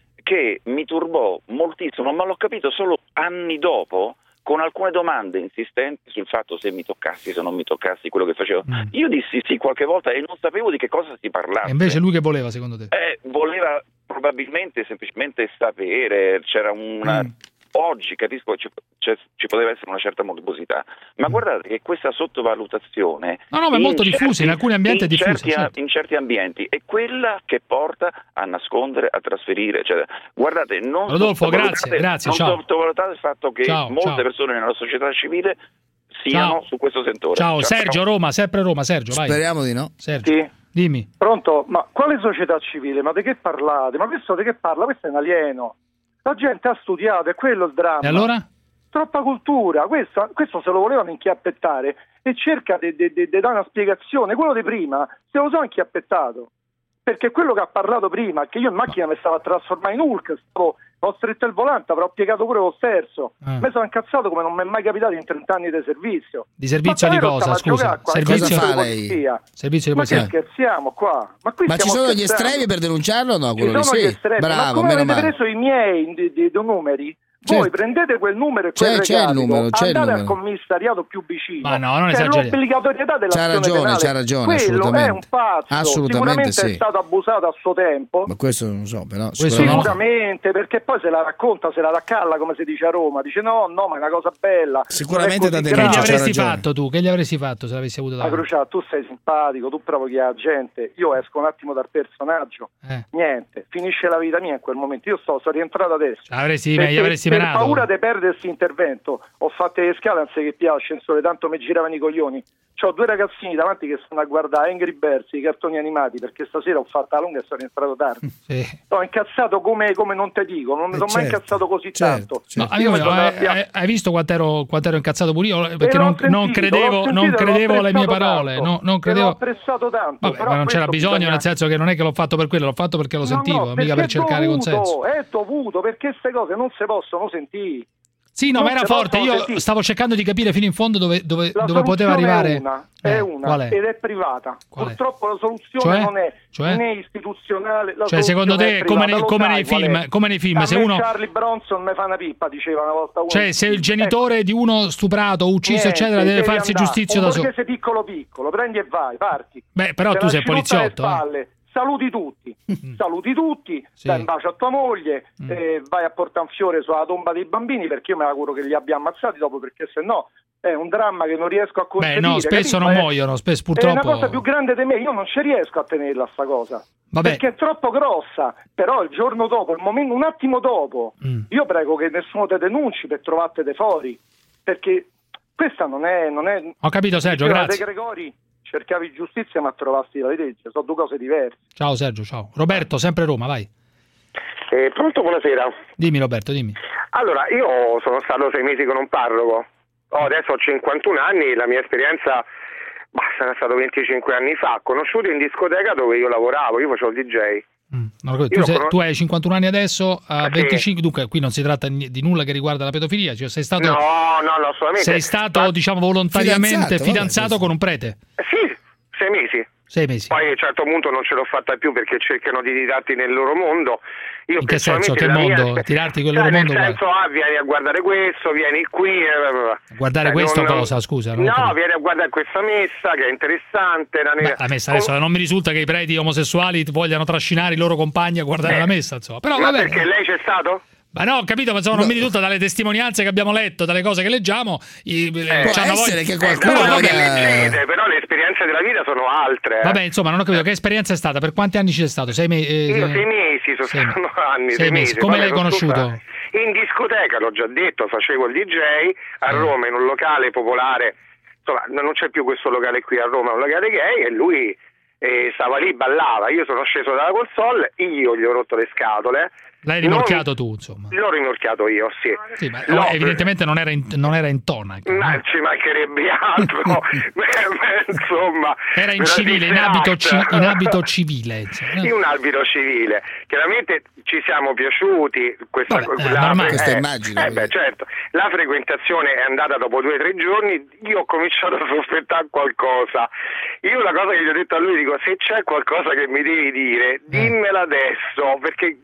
che mi turbò moltissimo, ma l'ho capito solo anni dopo, con alcune domande insistenti sul fatto se mi toccassi, se non mi toccassi, quello che facevo. Io dissi sì qualche volta e non sapevo di che cosa si parlasse. E invece lui che voleva, secondo te? Voleva probabilmente semplicemente sapere, c'era una... Oggi capisco che ci poteva essere una certa morbosità, ma guardate che questa sottovalutazione ma è molto diffusa, in alcuni ambienti è diffusa. In certi ambienti è quella che porta a nascondere, a trasferire, cioè, guardate, non Rodolfo, grazie, sottovalutate il fatto che molte persone nella società civile siano su questo sentore. Ciao, Sergio, Roma, sempre Roma, Sergio, vai. Speriamo di no. Sergio, sì. Dimmi. Pronto? Ma quale società civile? Ma di che parlate? Ma questo di che parla? Questo è un alieno. La gente ha studiato, è quello il dramma. E allora? Troppa cultura, questo se lo volevano inchiappettare e cerca di dare una spiegazione. Quello di prima se lo so inchiappettato, perché quello che ha parlato prima, che io in macchina mi stavo a trasformare in Hulk, ho stretto il volante, avrò piegato pure lo sterzo. Mi sono incazzato come non mi è mai capitato in 30 anni di servizio. Di servizio di cosa? Scusa, servizio fa lei? Servizio di polizia. Ma che scherziamo qua? Ma ci sono gli estremi per denunciarlo o no? Quello ci sono gli estremi. Bravo, ma come avete preso i miei di numeri? Voi prendete quel numero e quel andate al commissariato più vicino. Ma no, non esageriamo. L'obbligatorietà dell'azione penale. C'ha ragione, quello è un pazzo. Assolutamente sicuramente è stato abusato a suo tempo. Ma questo non so, però sicuramente, perché poi se la racconta, se la raccalla, come si dice a Roma, dice no, ma è una cosa bella. Sicuramente da Che gli avresti fatto tu? Che gli avresti fatto se l'avessi avuto davanti? Cruciato, tu sei simpatico, tu provochi la gente. Io esco un attimo dal personaggio. Niente, finisce la vita mia in quel momento. Io sono rientrato adesso. Gli avresti per paura di perdere questo intervento ho fatto le scale anziché più all'ascensore, tanto mi giravano i coglioni. C'ho due ragazzini davanti che stanno a guardare Angry Birds, i cartoni animati, perché stasera ho fatto la lunga e sono rientrato tardi. Sono incazzato come non te dico, non mi sono mai incazzato così tanto. Hai visto quanto ero incazzato pure io, perché non credevo alle mie parole, non credevo. L'ho apprezzato tanto. Vabbè, ma non c'era bisogno, nel senso che non è che l'ho fatto per quello, l'ho fatto perché lo sentivo, mica per cercare consenso. È dovuto, perché queste cose non si possono sentire. Sì, no, ma era forte. Io stavo cercando di capire fino in fondo dove poteva arrivare. È una ed è privata. Purtroppo la soluzione non è né istituzionale. Secondo te, come nei film, se uno Charlie Bronson mi fa una pippa, diceva una volta uno. Cioè, se il genitore di uno stuprato, ucciso, eccetera, deve farsi giustizia da solo. Perché sei piccolo, prendi e vai, parti. Beh, però tu sei poliziotto. saluti tutti, sì. Dai un bacio a tua moglie, vai a portare un fiore sulla tomba dei bambini, perché io mi auguro che li abbia ammazzati dopo, perché sennò è un dramma che non riesco a concepire. No, spesso non muoiono, spesso purtroppo. È una cosa più grande di me, io non ci riesco a tenerla sta cosa. Vabbè. Perché è troppo grossa, però il giorno dopo, un attimo dopo, io prego che nessuno te denunci per trovarti dei fori, perché questa non è... Ho capito, Sergio, grazie. De Gregori cercavi giustizia ma trovasti la legge, sono due cose diverse. Ciao Sergio, ciao. Roberto, sempre Roma, vai. Pronto, buonasera. Dimmi Roberto, dimmi. Allora, io sono stato 6 mesi con un parroco, adesso ho 51 anni, la mia esperienza sarà stato 25 anni fa, conosciuto in discoteca dove io lavoravo, io facevo il DJ. Tu hai 51 anni adesso, a 25, dunque qui non si tratta di nulla che riguarda la pedofilia, cioè sei stato... No, assolutamente. Sei stato, diciamo, volontariamente fidanzato con un prete? Sì, 6 mesi. 6 mesi. Poi a un certo punto non ce l'ho fatta più perché cercano di tirarti nel loro mondo. Io in che senso? Che mondo? Tirarti quel loro mondo? Nel senso, vieni a guardare questo, vieni qui. Guardare questo cosa, scusa? Vieni a guardare questa messa che è interessante. La messa adesso non mi risulta che i preti omosessuali vogliano trascinare i loro compagni a guardare la messa, insomma. Però ma perché lei c'è stato? Ma no, ho capito, ma insomma, non mi risulta dalle testimonianze che abbiamo letto, dalle cose che leggiamo. Può essere che qualcuno leggete, però le esperienze della vita sono altre. Vabbè, insomma, non ho capito che esperienza è stata. Per quanti anni ci sei stato? 6 mesi? 6 mesi, sono anni. 6 mesi. Come l'hai conosciuto? In discoteca, l'ho già detto, facevo il DJ a Roma in un locale popolare. Insomma, non c'è più questo locale qui a Roma, è un locale gay, e lui stava lì, ballava. Io sono sceso dalla console, io gli ho rotto le scatole. L'hai rimorchiato tu, insomma. L'ho rimorchiato io, sì. Ma evidentemente non era in tonaca. Ma ci mancherebbe altro. Insomma, era in civile, in abito civile. In un abito civile. Chiaramente ci siamo piaciuti. Questa immagine. Certo. La frequentazione è andata dopo 2 o 3 giorni. Io ho cominciato a sospettare qualcosa. Io la cosa che gli ho detto a lui, dico: se c'è qualcosa che mi devi dire, dimmela adesso, perché...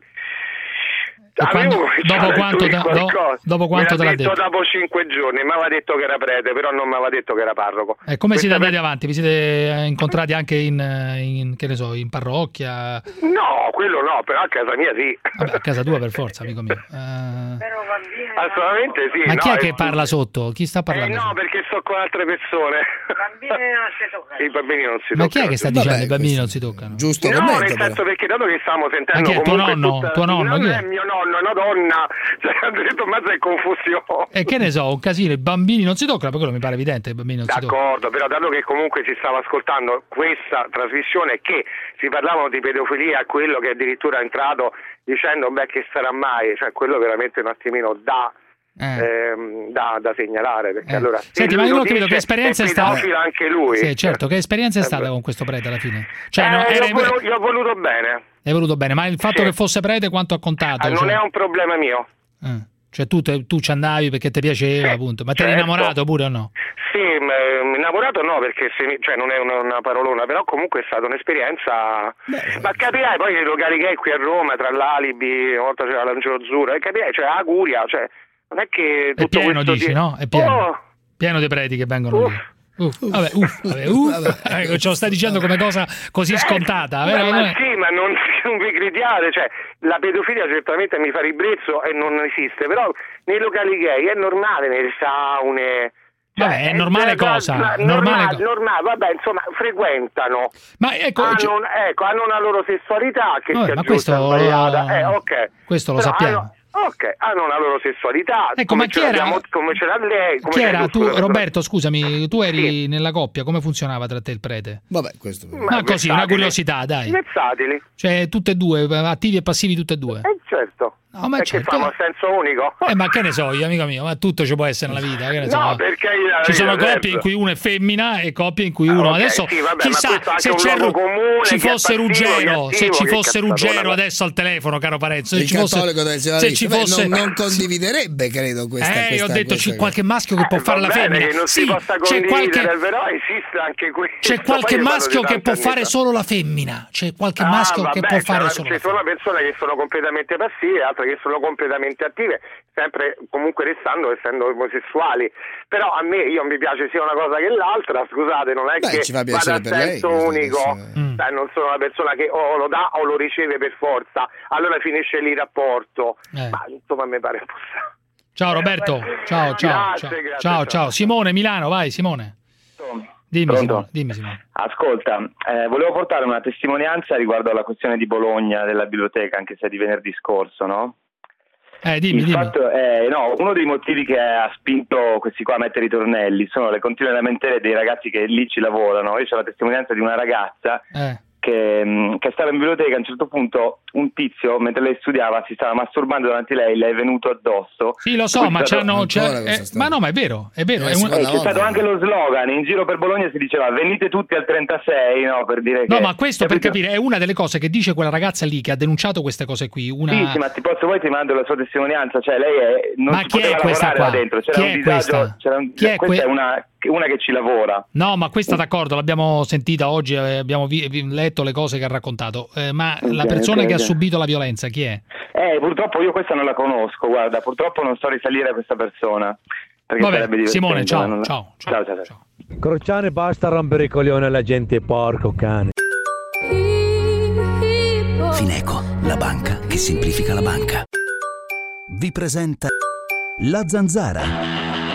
Dopo quanto te l'ha detto? Dopo 5 giorni, mi aveva detto che era prete, però non mi aveva detto che era parroco. E come siete andati avanti? Vi siete incontrati anche in che ne so, in parrocchia? No, quello no, però a casa mia sì. Vabbè, a casa tua per forza, amico mio. Assolutamente sì. Ma chi è che parla sotto? Chi sta parlando? No, perché sto con altre persone. I bambini non si toccano. Ma chi è che sta dicendo i bambini non si toccano? Giusto, no, nel senso, perché dato che stiamo sentendo comunque tuo nonno? Non è mio nonno, è una donna. Cioè, ho detto, ma è confusione. E che ne so, un casino, i bambini non si toccano, per quello mi pare evidente, i bambini non si toccano. D'accordo, però dato che comunque si stava ascoltando questa trasmissione che si parlavano di pedofilia, quello che addirittura è entrato dicendo che sarà mai, cioè quello veramente un attimino da segnalare, perché allora senti, ma io non ho capito che esperienza è stata anche lui. Sì, certo, che esperienza è stata con questo prete alla fine? Cioè, io ho voluto bene. Hai voluto bene, ma il fatto che fosse prete quanto ha contato? Non è un problema mio. Cioè tu ci andavi perché ti piaceva, appunto. Ma ti eri innamorato pure o no? Sì, innamorato no, perché non è una parolona, però comunque è stata un'esperienza. Ma capirai, poi nei locali gay qui a Roma, tra l'Alibi, una volta c'era l'Angelo Azzurro, capirai, cioè a Curia, cioè non è che tutto è pieno, questo dici, no? È pieno. Pieno di preti che vengono lì. Vabbè, ce lo stai dicendo come cosa così scontata, vero? Ma sì, ma non vi crediate, cioè la pedofilia certamente mi fa ribrezzo e non esiste, però nei locali gay è normale, nelle saune. Vabbè, è normale cosa? Normale, vabbè, insomma, frequentano. Ma hanno una loro sessualità che si aggiusta sbagliata. Ok. Questo lo sappiamo. Ok, hanno una loro sessualità. Ecco, ma chi era? Come c'era lei? Chi era? Tu, Roberto, scusami, tu eri nella coppia, come funzionava tra te e il prete? Vabbè, questo. Ma così, una curiosità, dai. Versatili. Cioè, tutte e due, attivi e passivi tutte e due. Certo. No, ma certo. Che famo a senso unico. Ma che ne so io, amico mio, ma tutto ci può essere nella vita, che ne so. No, perché ci sono coppie in cui uno è femmina e coppie in cui uno adesso chissà se ci fosse Ruggero, adesso al telefono, caro Parenzo, se ci fosse non condividerebbe, credo, questa io ho detto c'è qualche maschio che può fare la femmina. Sì, c'è qualche però esiste anche questo. C'è qualche maschio che può fare solo la femmina. C'è qualche maschio che può fare solo la femmina. Ci sono persone che sono completamente passive, altre che sono completamente attive, sempre comunque essendo omosessuali. Però a me, io mi piace sia una cosa che l'altra, scusate, non è che vada a senso unico, non sono una persona che o lo dà o lo riceve per forza, allora finisce lì il rapporto. Ma insomma mi pare un po'. Ciao Roberto, ciao. Ciao. Simone, Milano, vai Simone. Dimmi Simone. Ascolta, volevo portare una testimonianza riguardo alla questione di Bologna, della biblioteca, anche se è di venerdì scorso, no? Dimmi. Fatto è, uno dei motivi che ha spinto questi qua a mettere i tornelli sono le continue lamentele dei ragazzi che lì ci lavorano. Io ho la testimonianza di una ragazza che stava in biblioteca. A un certo punto un tizio, mentre lei studiava, si stava masturbando davanti a lei, le è venuto addosso. Sì, lo so, ma ma è vero. C'è stato anche lo slogan in giro per Bologna, si diceva venite tutti al 36, no, per dire No, ma questo per capire è una delle cose che dice quella ragazza lì che ha denunciato queste cose qui. Sì, ma ti mando la sua testimonianza, cioè lei non si poteva lavorare là dentro, c'era un disagio, questa è una che ci lavora. No, ma questa d'accordo, l'abbiamo sentita oggi, abbiamo letto le cose che ha raccontato, ma la persona che ha subito la violenza chi è? Purtroppo io questa non la conosco, guarda, purtroppo non so risalire a questa persona. Vabbè, Simone, ciao. Crociane, basta rompere i coglioni alla gente, porco cane. Fineco, la banca che semplifica la banca. Vi presenta La Zanzara.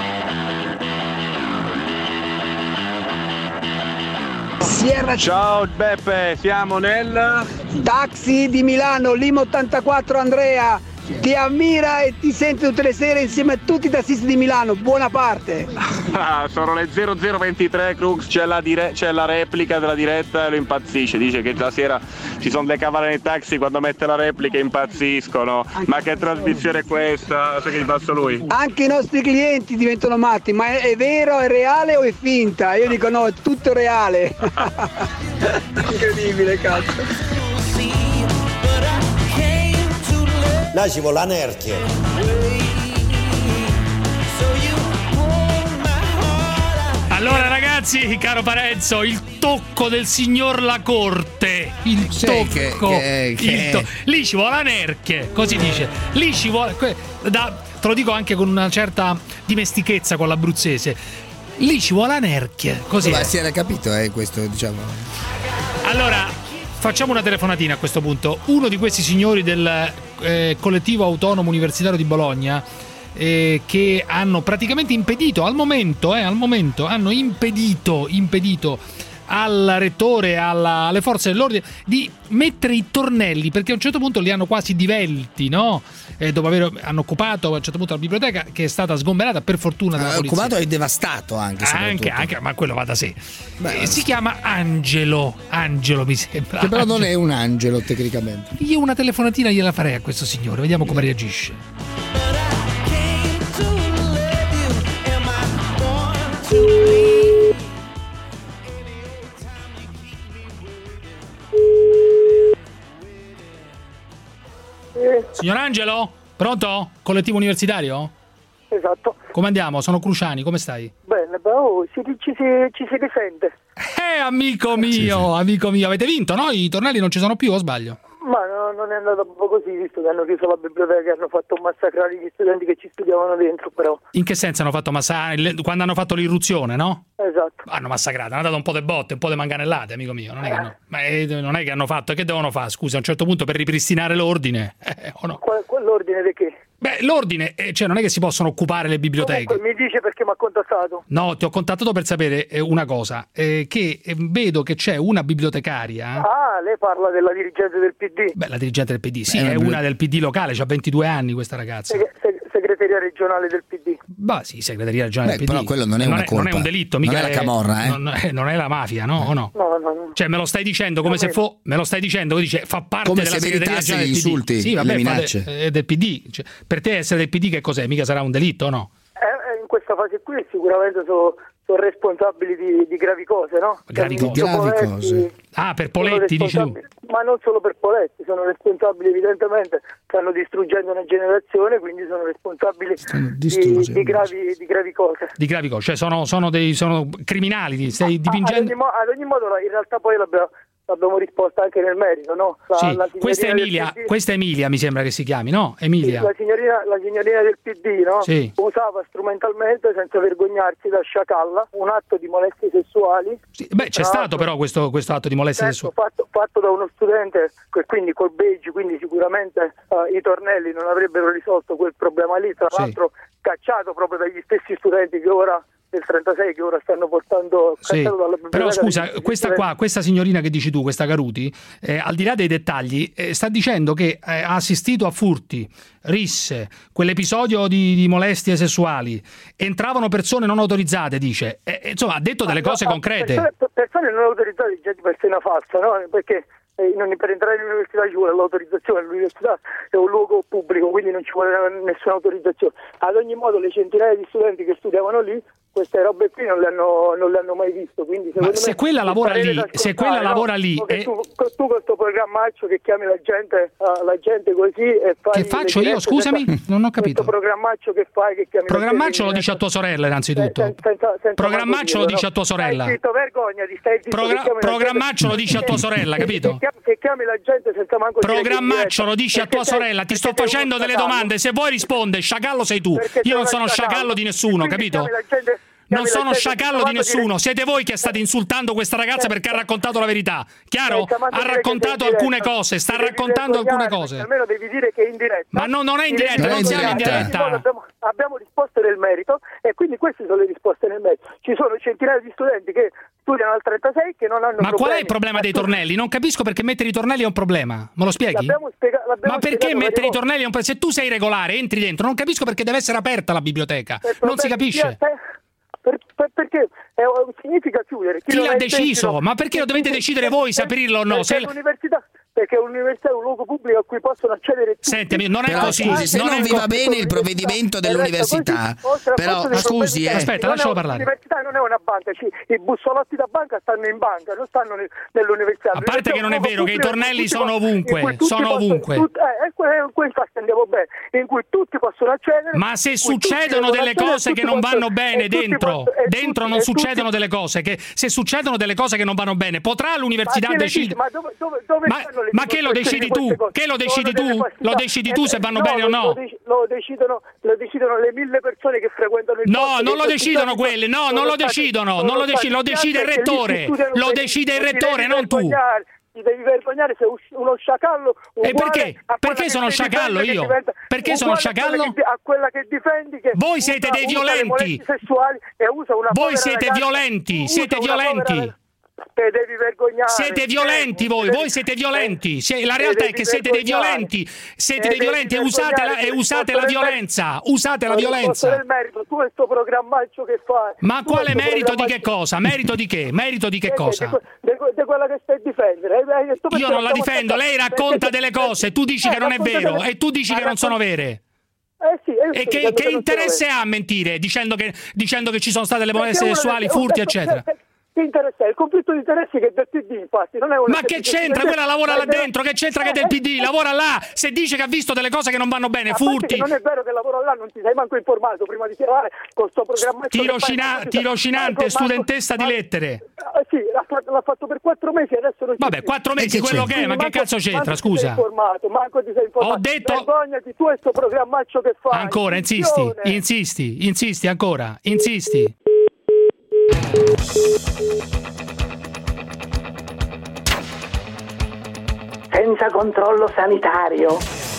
Ciao Beppe, siamo nel taxi di Milano, Lima 84 Andrea. Ti ammira e ti sente tutte le sere insieme a tutti i tassisti di Milano. Buona parte. Sono le 0023, Crux, c'è la replica della diretta e lo impazzisce. Dice che la sera ci sono le cavale nei taxi, quando mette la replica impazziscono. Ma che trasmissione è questa? Sai che gli passo lui? Anche i nostri clienti diventano matti. Ma è vero, è reale o è finta? Io dico no, è tutto reale. Incredibile, cazzo. Là ci vuole la nerchia. Allora ragazzi, caro Parenzo, il tocco del signor La Corte. Il tocco. Lì ci vuole la nerchia, così dice. Lì ci vuole. Te lo dico anche con una certa dimestichezza con l'abruzzese. Lì ci vuole la nerchia. Così. Ma si era capito, questo, diciamo. Allora. Facciamo una telefonatina a questo punto. Uno di questi signori del collettivo autonomo universitario di Bologna che hanno praticamente impedito al momento hanno impedito al rettore, alle forze dell'ordine di mettere i tornelli, perché a un certo punto li hanno quasi divelti, no? Dopo hanno occupato a un certo punto la biblioteca, che è stata sgomberata per fortuna dalla polizia. Occupato e devastato anche, ma quello va da sé. Si chiama Angelo mi sembra. Che però non è un angelo tecnicamente. Io una telefonatina gliela farei a questo signore, vediamo come reagisce. Signor Angelo? Pronto? Collettivo universitario? Esatto. Come andiamo? Sono Cruciani, come stai? Bene, ci si difende. Amico mio, avete vinto, no? I tornelli non ci sono più, o sbaglio? Ma non è andato proprio così, visto che hanno chiuso la biblioteca e hanno fatto massacrare gli studenti che ci studiavano dentro, però. In che senso hanno fatto massacrare? Quando hanno fatto l'irruzione, no? Esatto. Hanno massacrato, hanno dato un po' di botte, un po' di manganellate, amico mio. Non è che hanno fatto, che devono fare, scusa, a un certo punto per ripristinare l'ordine, o no? L'ordine di che? Beh, l'ordine, cioè non è che si possono occupare le biblioteche. Comunque, mi dice perché mi ha contattato? No, ti ho contattato per sapere una cosa, che vedo che c'è una bibliotecaria. Ah, lei parla della dirigente del PD? Beh, la dirigente del PD, sì, è una del PD locale, c'ha 22 anni questa ragazza. Segreteria regionale del PD. Bah, sì, segreteria regionale del PD. Però quello non è una colpa. Non è un delitto, mica non è la camorra, non è la mafia, no? O no? No. Cioè, me lo stai dicendo come se me lo stai dicendo, dice, fa parte come della se segreteria regionale del PD. Insulti, sì, vabbè, le minacce. Del PD. Cioè, per te essere del PD che cos'è? Mica sarà un delitto, o no? In questa fase qui sicuramente sono responsabili di gravi cose, no? Gravi cose. Ah, per Poletti dici tu? Ma non solo per Poletti, sono responsabili evidentemente, stanno distruggendo una generazione, quindi sono responsabili di gravi cose. Di gravi cose, cioè sono criminali, stai dipingendo? Ad ogni modo in realtà poi abbiamo risposto anche nel merito, no? Questa è Emilia, mi sembra che si chiami, no? Emilia. La signorina del PD, no? Sì. Usava strumentalmente, senza vergognarsi, da sciacalla, un atto di molestie sessuali. Sì. Beh, c'è stato però questo atto di molestie sessuali. Fatto da uno studente, quindi col badge, quindi sicuramente i tornelli non avrebbero risolto quel problema lì, tra l'altro cacciato proprio dagli stessi studenti che ora del 36 che ora stanno portando dalla biblioteca. Però scusa, questa signorina che dici tu, questa Garuti, al di là dei dettagli, sta dicendo che ha assistito a furti, risse, quell'episodio di molestie sessuali, entravano persone non autorizzate, dice, insomma ha detto delle cose concrete. Persone non autorizzate già di per sé è una falsa, no? Perché per entrare all'università ci vuole l'autorizzazione, l'università è un luogo pubblico, quindi non ci vuole nessuna autorizzazione. Ad ogni modo le centinaia di studenti che studiavano lì queste robe qui non le hanno mai visto, quindi ma se quella lavora lì, tu con questo programmaccio che chiami la gente così e fai che faccio io, scusami? Non ho capito. Questo programmaccio che fai, che chiami programmaccio lo dici a tua sorella innanzitutto. Programmaccio lo dici a tua sorella. Programmaccio lo dici a tua sorella, capito? Che chiami la gente senza manco programmaccio lo dici a tua sorella, ti sto facendo delle domande, se vuoi risponde, sciacallo sei tu, io non sono sciacallo di nessuno, capito? Non sono sciacallo di nessuno, siete voi che state insultando questa ragazza perché ha raccontato la verità, chiaro? Ha raccontato alcune cose, sta raccontando alcune cose. Almeno devi dire che è in diretta. Ma no, non è in diretta, non siamo in diretta. Abbiamo risposto nel merito e quindi queste sono le risposte nel merito. Ci sono centinaia di studenti che studiano al 36 che non hanno problemi. Ma qual è il problema dei tornelli? Non capisco perché mettere i tornelli è un problema. Me lo spieghi? Ma perché mettere i tornelli è un problema? Se tu sei regolare, entri dentro, non capisco perché deve essere aperta la biblioteca. Non si capisce. Perché significa chiudere. Chi l'ha deciso? Ma perché lo dovete decidere voi se aprirlo o no? Perché l'università è un luogo pubblico a cui possono accedere tutti. Senti, non è così. Scusi, se non vi va bene il provvedimento dell'università, però scusi, aspetta, lascialo parlare. L'università non è una banca, i bussolotti da banca stanno in banca, non stanno nell'università. A parte che non è vero che i tornelli sono ovunque, sono ovunque. Infatti andiamo bene, in cui tutti possono accedere. Ma se succedono delle cose che non vanno bene dentro non succedono delle cose che se succedono delle cose che non vanno bene, potrà l'università decidere? Ma che lo decidi tu? Che lo decidi tu? Lo decidi tu se vanno bene o no? Lo decidono le 1000 persone che frequentano il No, non lo decidono quelle, no, non lo decidono, lo decide il rettore. Lo decide il rettore, non tu. Ti devi vergognare, sei uno sciacallo. E perché? Perché sono sciacallo io? Perché sono sciacallo? A quella che difendi che voi siete dei violenti. Voi siete violenti, siete violenti. Devi vergognare. Siete violenti voi siete violenti. La realtà è che siete dei violenti. Siete dei violenti e usate la violenza. Usate la violenza. Tu questo programmaccio che fai. Ma quale merito di che cosa? Merito di che? Merito di che cosa? Di quella che stai difendere. Io non la difendo, lei racconta delle cose, tu dici che non è vero e tu dici che non sono vere. E che interesse ha a mentire dicendo che ci sono state le molestie sessuali, furti, eccetera? Interessa, il conflitto di interessi che è del PD, infatti non è una. Ma che c'entra? Quella lavora là dentro, che c'entra che è del PD? Lavora là, se dice che ha visto delle cose che non vanno bene, furti. Non è vero che lavora là, non ti sei manco informato prima di tirare con sto programma. Tirocinante, studentessa di lettere. Sì, l'ha fatto per 4 mesi, adesso non. Vabbè, 4 mesi quello che è, ma che cazzo c'entra, scusa? Manco ti sei informato. Ho detto. Vergognati tu e sto programmaccio che fai. Ancora, insisti ancora, insisti. Senza controllo sanitario.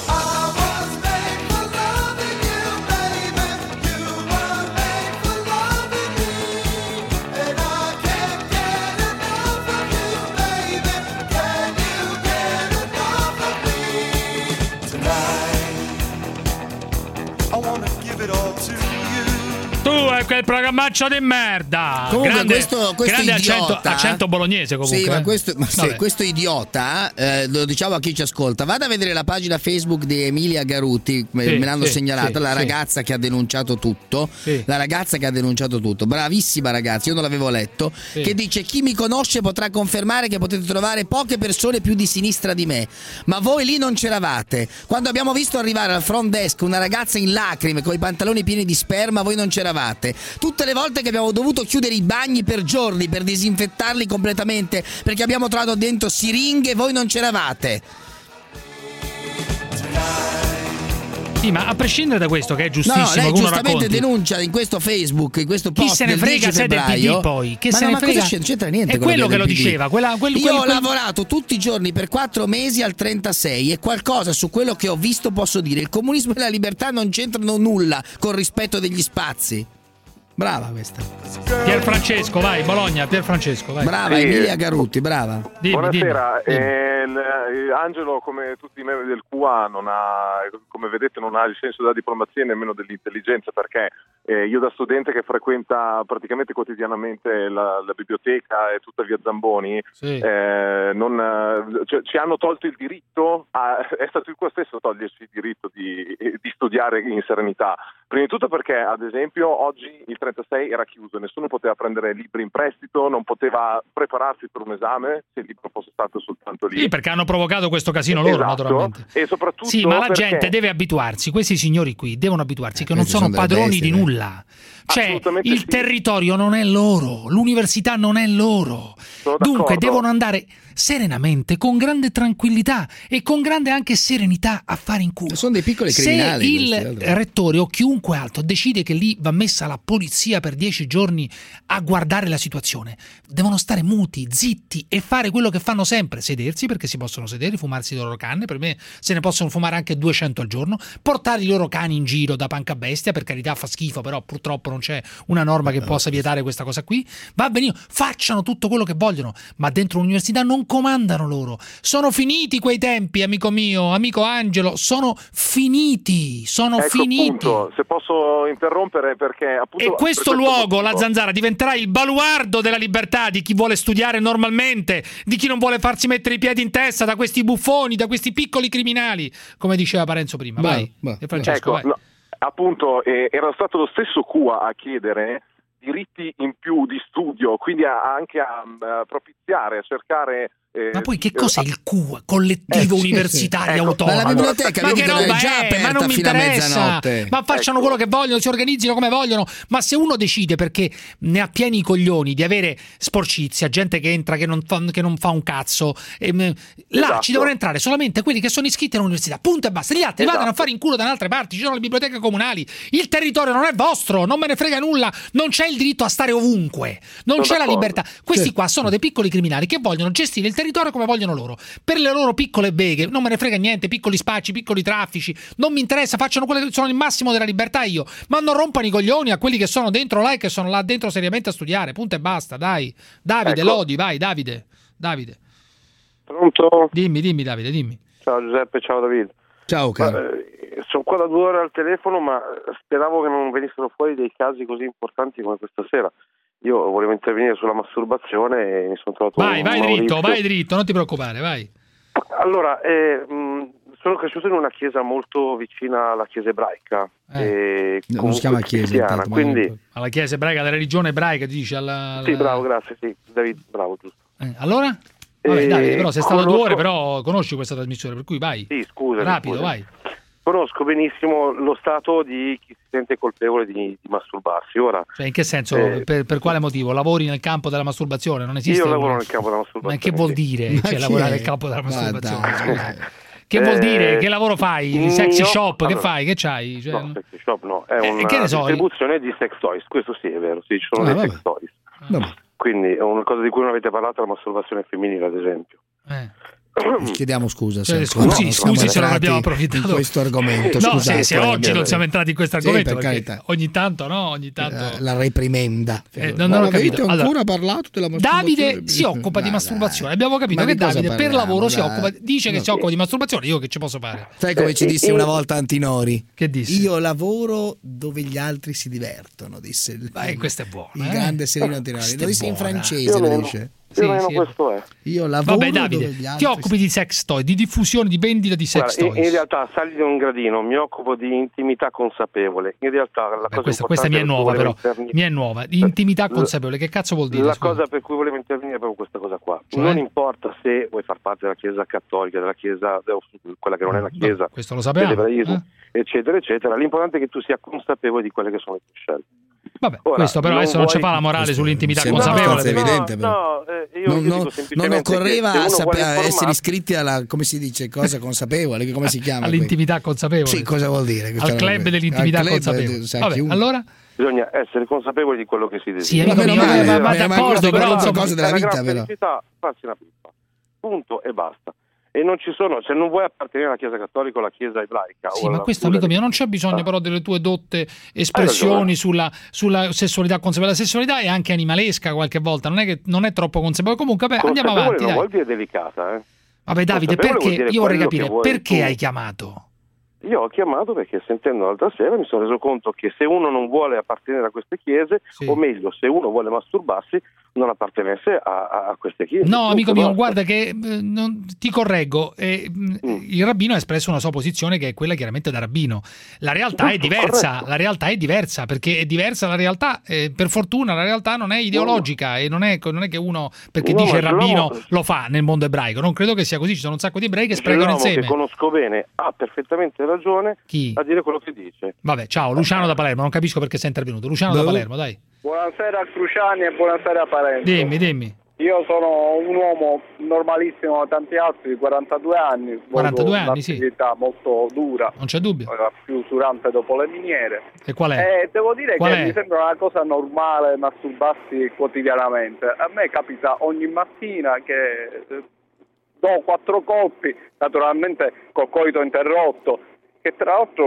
Tu è quel programmaccio di merda. Comunque questo grande idiota, accento bolognese comunque. Sì, ma questo idiota, lo diciamo a chi ci ascolta, vada a vedere la pagina Facebook di Emilia Garuti, me l'hanno segnalata, la ragazza che ha denunciato tutto, la ragazza che ha denunciato tutto, bravissima ragazza, io non l'avevo letto, che dice: chi mi conosce potrà confermare che potete trovare poche persone più di sinistra di me, ma voi lì non c'eravate. Quando abbiamo visto arrivare al front desk una ragazza in lacrime con i pantaloni pieni di sperma, voi non c'eravate. volte. Tutte le volte che abbiamo dovuto chiudere i bagni per giorni per disinfettarli completamente perché abbiamo trovato dentro siringhe e voi non c'eravate. Sì, ma a prescindere da questo, che è giustissimo, lei che uno giustamente racconti, denuncia in questo Facebook, in questo post. chi se ne frega se è del PD poi? Che se ne frega? Cosa c'entra niente? È quello che lo diceva. Io ho lavorato tutti i giorni per 4 mesi al 36 e qualcosa su quello che ho visto posso dire. Il comunismo e la libertà non c'entrano nulla con rispetto degli spazi. Brava questa. Pier Francesco, vai, Bologna, Pier Francesco, vai. Brava, sì. Emilia Garutti, brava. Buonasera. Angelo, come tutti i membri del QA, come vedete non ha il senso della diplomazia e nemmeno dell'intelligenza, perché io da studente che frequenta praticamente quotidianamente la biblioteca e tutta via Zamboni, sì. Ci hanno tolto il diritto, è stato il QA stesso a togliersi il diritto di studiare in serenità. Prima di tutto perché, ad esempio, oggi il 36 era chiuso, nessuno poteva prendere libri in prestito, non poteva prepararsi per un esame se il libro fosse stato soltanto lì. Sì, perché hanno provocato questo casino loro, naturalmente. E soprattutto sì, ma la gente deve abituarsi, questi signori qui devono abituarsi che non sono padroni di nulla. Cioè, il territorio non è loro, l'università non è loro. Dunque devono andare serenamente, con grande tranquillità e con grande anche serenità a fare in culo. Sono dei piccoli criminali. Se il rettore o chiunque altro decide che lì va messa la polizia per 10 giorni a guardare la situazione, devono stare muti, zitti e fare quello che fanno sempre, sedersi, perché si possono sedere, fumarsi le loro canne, per me se ne possono fumare anche 200 al giorno, portare i loro cani in giro da panca bestia, per carità fa schifo, però purtroppo non c'è una norma che possa vietare questa cosa qui, va benissimo, facciano tutto quello che vogliono, ma dentro l'università non comandano loro. Sono finiti quei tempi, amico mio, amico Angelo, sono finiti, finiti. Appunto, se posso interrompere, perché appunto e questo luogo, la Zanzara, diventerà il baluardo della libertà di chi vuole studiare normalmente, di chi non vuole farsi mettere i piedi in testa da questi buffoni, da questi piccoli criminali, come diceva Parenzo prima. Vai, Francesco, vai. No, appunto, era stato lo stesso QA a chiedere diritti in più di studio, quindi anche a propiziare, a cercare. Ma poi che cos'è il QA? Collettivo universitario autonomo? Ma la biblioteca ma che roba è? Ma non mi interessa. Ma facciano quello che vogliono, si organizzino come vogliono. Ma se uno decide, perché ne ha pieni i coglioni di avere sporcizia, gente che entra che non fa un cazzo, là ci devono entrare solamente quelli che sono iscritti all'università. Punto e basta. Gli altri vadano a fare in culo da altre parti. Ci sono le biblioteche comunali. Il territorio non è vostro, non me ne frega nulla. Non c'è il diritto a stare ovunque. Non c'è la libertà. Questi qua sono dei piccoli criminali che vogliono gestire il territorio come vogliono loro, per le loro piccole beghe, non me ne frega niente, piccoli spacci, piccoli traffici, non mi interessa, facciano quello che sono il massimo della libertà io, ma non rompano i coglioni a quelli che sono dentro là e che sono là dentro seriamente a studiare, punto e basta, dai. Davide, Lodi, vai, Davide. Pronto? Dimmi Davide, dimmi. Ciao Giuseppe, ciao Davide. Ciao caro. Sono qua da 2 ore al telefono, ma speravo che non venissero fuori dei casi così importanti come questa sera. Io volevo intervenire sulla masturbazione e mi sono trovato vai dritto, non ti preoccupare, vai. Allora, sono cresciuto in una chiesa molto vicina alla chiesa ebraica. Non si chiama chiesa, cristiana, quindi alla chiesa ebraica, della religione ebraica, ti dici? Sì, bravo, grazie, sì, David, bravo, giusto. Allora? Vabbè, Davide, però sei stato 2 ore, però conosci questa trasmissione, per cui vai. Sì, scusa. Rapido, vai. Conosco benissimo lo stato di chi si sente colpevole di masturbarsi. Ora, cioè, in che senso? Per quale motivo? Lavori nel campo della masturbazione? Non esiste? Io lavoro nel campo della masturbazione. Ma che vuol dire lavorare nel campo della masturbazione? Che vuol dire? Che lavoro fai? Sexy shop? Che fai? Che c'hai? Cioè, no, sexy shop no, è una distribuzione di sex toys. Questo sì è vero, sì, ci sono dei sex toys. Quindi è una cosa di cui non avete parlato, la masturbazione femminile ad esempio. Chiediamo scusa. Scusi se non abbiamo approfittato di questo argomento. No, se oggi non siamo entrati in questo argomento, perché ogni tanto la reprimenda. Non ho capito. Ancora parlato della masturbazione? Davide si occupa di masturbazione. Abbiamo capito che Davide per lavoro si occupa, dice che si occupa di masturbazione. Io che ci posso fare? Sai come ci disse una volta Antinori? Che disse? Io lavoro dove gli altri si divertono, disse questo è buono. Il grande Serino Antinori. Lo disse in francese, lo dice. Questo è. Io lavoro. Vabbè, Davide, ti occupi di sex toy, di diffusione, di vendita di sex toys. In realtà sali di un gradino, mi occupo di intimità consapevole. In realtà la cosa questa mi è nuova, però mi è nuova. Intimità consapevole, che cazzo vuol dire? La cosa per cui volevo intervenire è proprio questa cosa qua. Cioè? Non importa se vuoi far parte della Chiesa cattolica, della Chiesa, quella che non è la Chiesa, questo lo sappiamo, eccetera, eccetera. L'importante è che tu sia consapevole di quelle che sono le tue scelte. Vabbè, questo però adesso non ci fa la morale sull'intimità consapevole. È evidente, però. Non occorreva essere iscritti alla, come si dice, cosa consapevole, come si chiama? All'intimità consapevole. Sì, cosa vuol dire? Al club dell'intimità consapevole. Vabbè, allora? Bisogna essere consapevoli di quello che si desidera. Sì, ma d'accordo, però cose della vita, però. Farsi una pippa. Punto e basta. E non ci sono, se non vuoi appartenere alla Chiesa Cattolica o alla Chiesa ebraica. Sì, ma questo, amico mio, non c'è bisogno però delle tue dotte espressioni sulla sessualità consapevole. La sessualità è anche animalesca qualche volta, non è troppo consapevole. Comunque, andiamo avanti. Non vuol dire delicata, Vabbè, Davide, perché io vorrei capire perché hai chiamato? Io ho chiamato perché, sentendo l'altra sera, mi sono reso conto che se uno non vuole appartenere a queste chiese, o meglio, se uno vuole masturbarsi, non appartenesse a queste chiese. No, amico mio, guarda che ti correggo, il rabbino ha espresso una sua posizione che è quella chiaramente da rabbino. La realtà è diversa, corretto. La realtà è diversa, perché è diversa la realtà, per fortuna la realtà non è ideologica e non è che uno, perché dice il rabbino lo fa nel mondo ebraico, non credo che sia così, ci sono un sacco di ebrei che sprecano il seme. Che conosco bene, ha perfettamente ragione a dire quello che dice. Vabbè, ciao, Luciano da Palermo, non capisco perché sei intervenuto. Luciano da Palermo, dai. Buonasera a Cruciani e buonasera a Parenzo. Dimmi. Io sono un uomo normalissimo come tanti altri, 42 anni. 42 anni, un'attività molto dura. Non c'è dubbio. Più usurante dopo le miniere. E qual è? Devo dire mi sembra una cosa normale masturbarsi quotidianamente. A me capita ogni mattina che do 4 colpi, naturalmente col coito interrotto. Che tra l'altro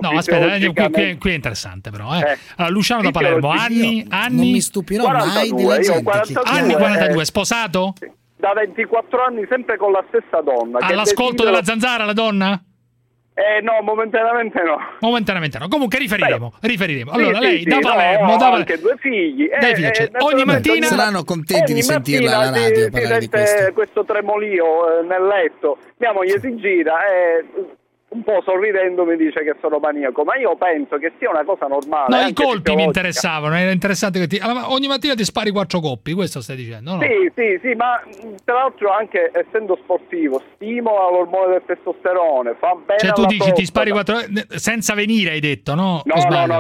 qui è interessante però. Allora, Luciano da Palermo, anni? Non mi stupirò 42, mai della gente. Anni 42, sposato? Da 24 anni sempre con la stessa donna. All'ascolto della zanzara la donna? No, momentaneamente no. Comunque riferiremo. Allora, lei da Palermo, ha anche 2 figli. Ogni mattina saranno contenti di sentirla alla radio parlare di questo tremolio nel letto. Mia moglie si gira e un po' sorridendo mi dice che sono maniaco, ma io penso che sia una cosa normale. No, i colpi mi interessavano, era interessante che ogni mattina ti spari 4 colpi, questo stai dicendo, no? Sì, ma tra l'altro anche essendo sportivo stimola l'ormone del testosterone, fa bene. Cioè tu dici ti spari 4 senza venire, hai detto, no? No,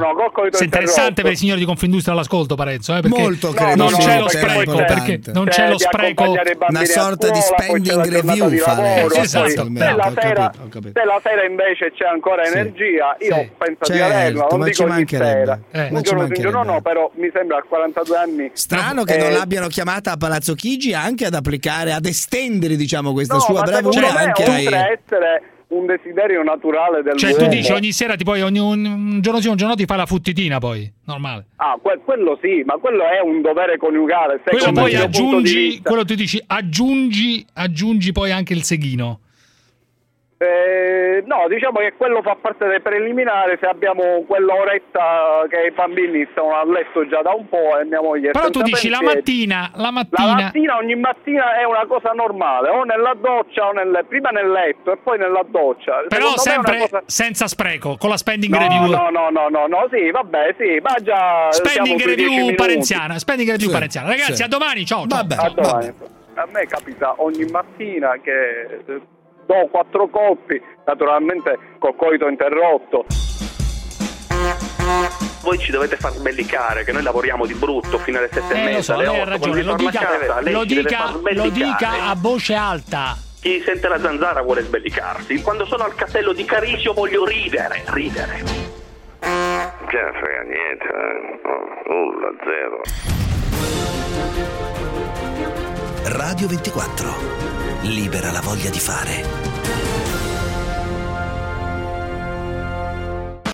è interessante per i signori di Confindustria all'ascolto, Parenzo, perché molto credo. Non c'è lo spreco, perché non c'è lo spreco, una sorta di spending review fare. Esatto. Se la sera invece c'è ancora energia, io penso di averla, non dico ogni sera. Un giorno no, però mi sembra a 42 anni. Strano che non l'abbiano chiamata a Palazzo Chigi anche ad applicare, ad estendere, diciamo, questa sua bravura anche essere un desiderio naturale dell'uomo. Cioè tu dici ogni sera un giorno sì, un giorno ti fai la futtitina poi, normale. Quello sì, ma quello è un dovere coniugale. Quello poi aggiungi, quello tu dici aggiungi poi anche il seghino. No, diciamo che quello fa parte dei preliminari. Se abbiamo quell'oretta che i bambini stanno a letto già da un po' e mia moglie. Però tu dici la mattina ogni mattina è una cosa normale, o nella doccia o prima nel letto e poi nella doccia. Però sempre senza spreco, con la spending review. No, sì, vabbè, sì, ma già spending review parenziana. Ragazzi, a domani, ciao. Vabbè. A me capita ogni mattina che do 4 colpi, naturalmente col coito interrotto. Voi ci dovete far sbellicare, che noi lavoriamo di brutto fino alle 7:30, alle 8. Lei ha ragione, lo dica a voce alta. Chi sente la zanzara vuole sbellicarsi. Quando sono al castello di Carisio voglio ridere. Che ne frega niente, nulla, zero. Radio 24. Libera la voglia di fare.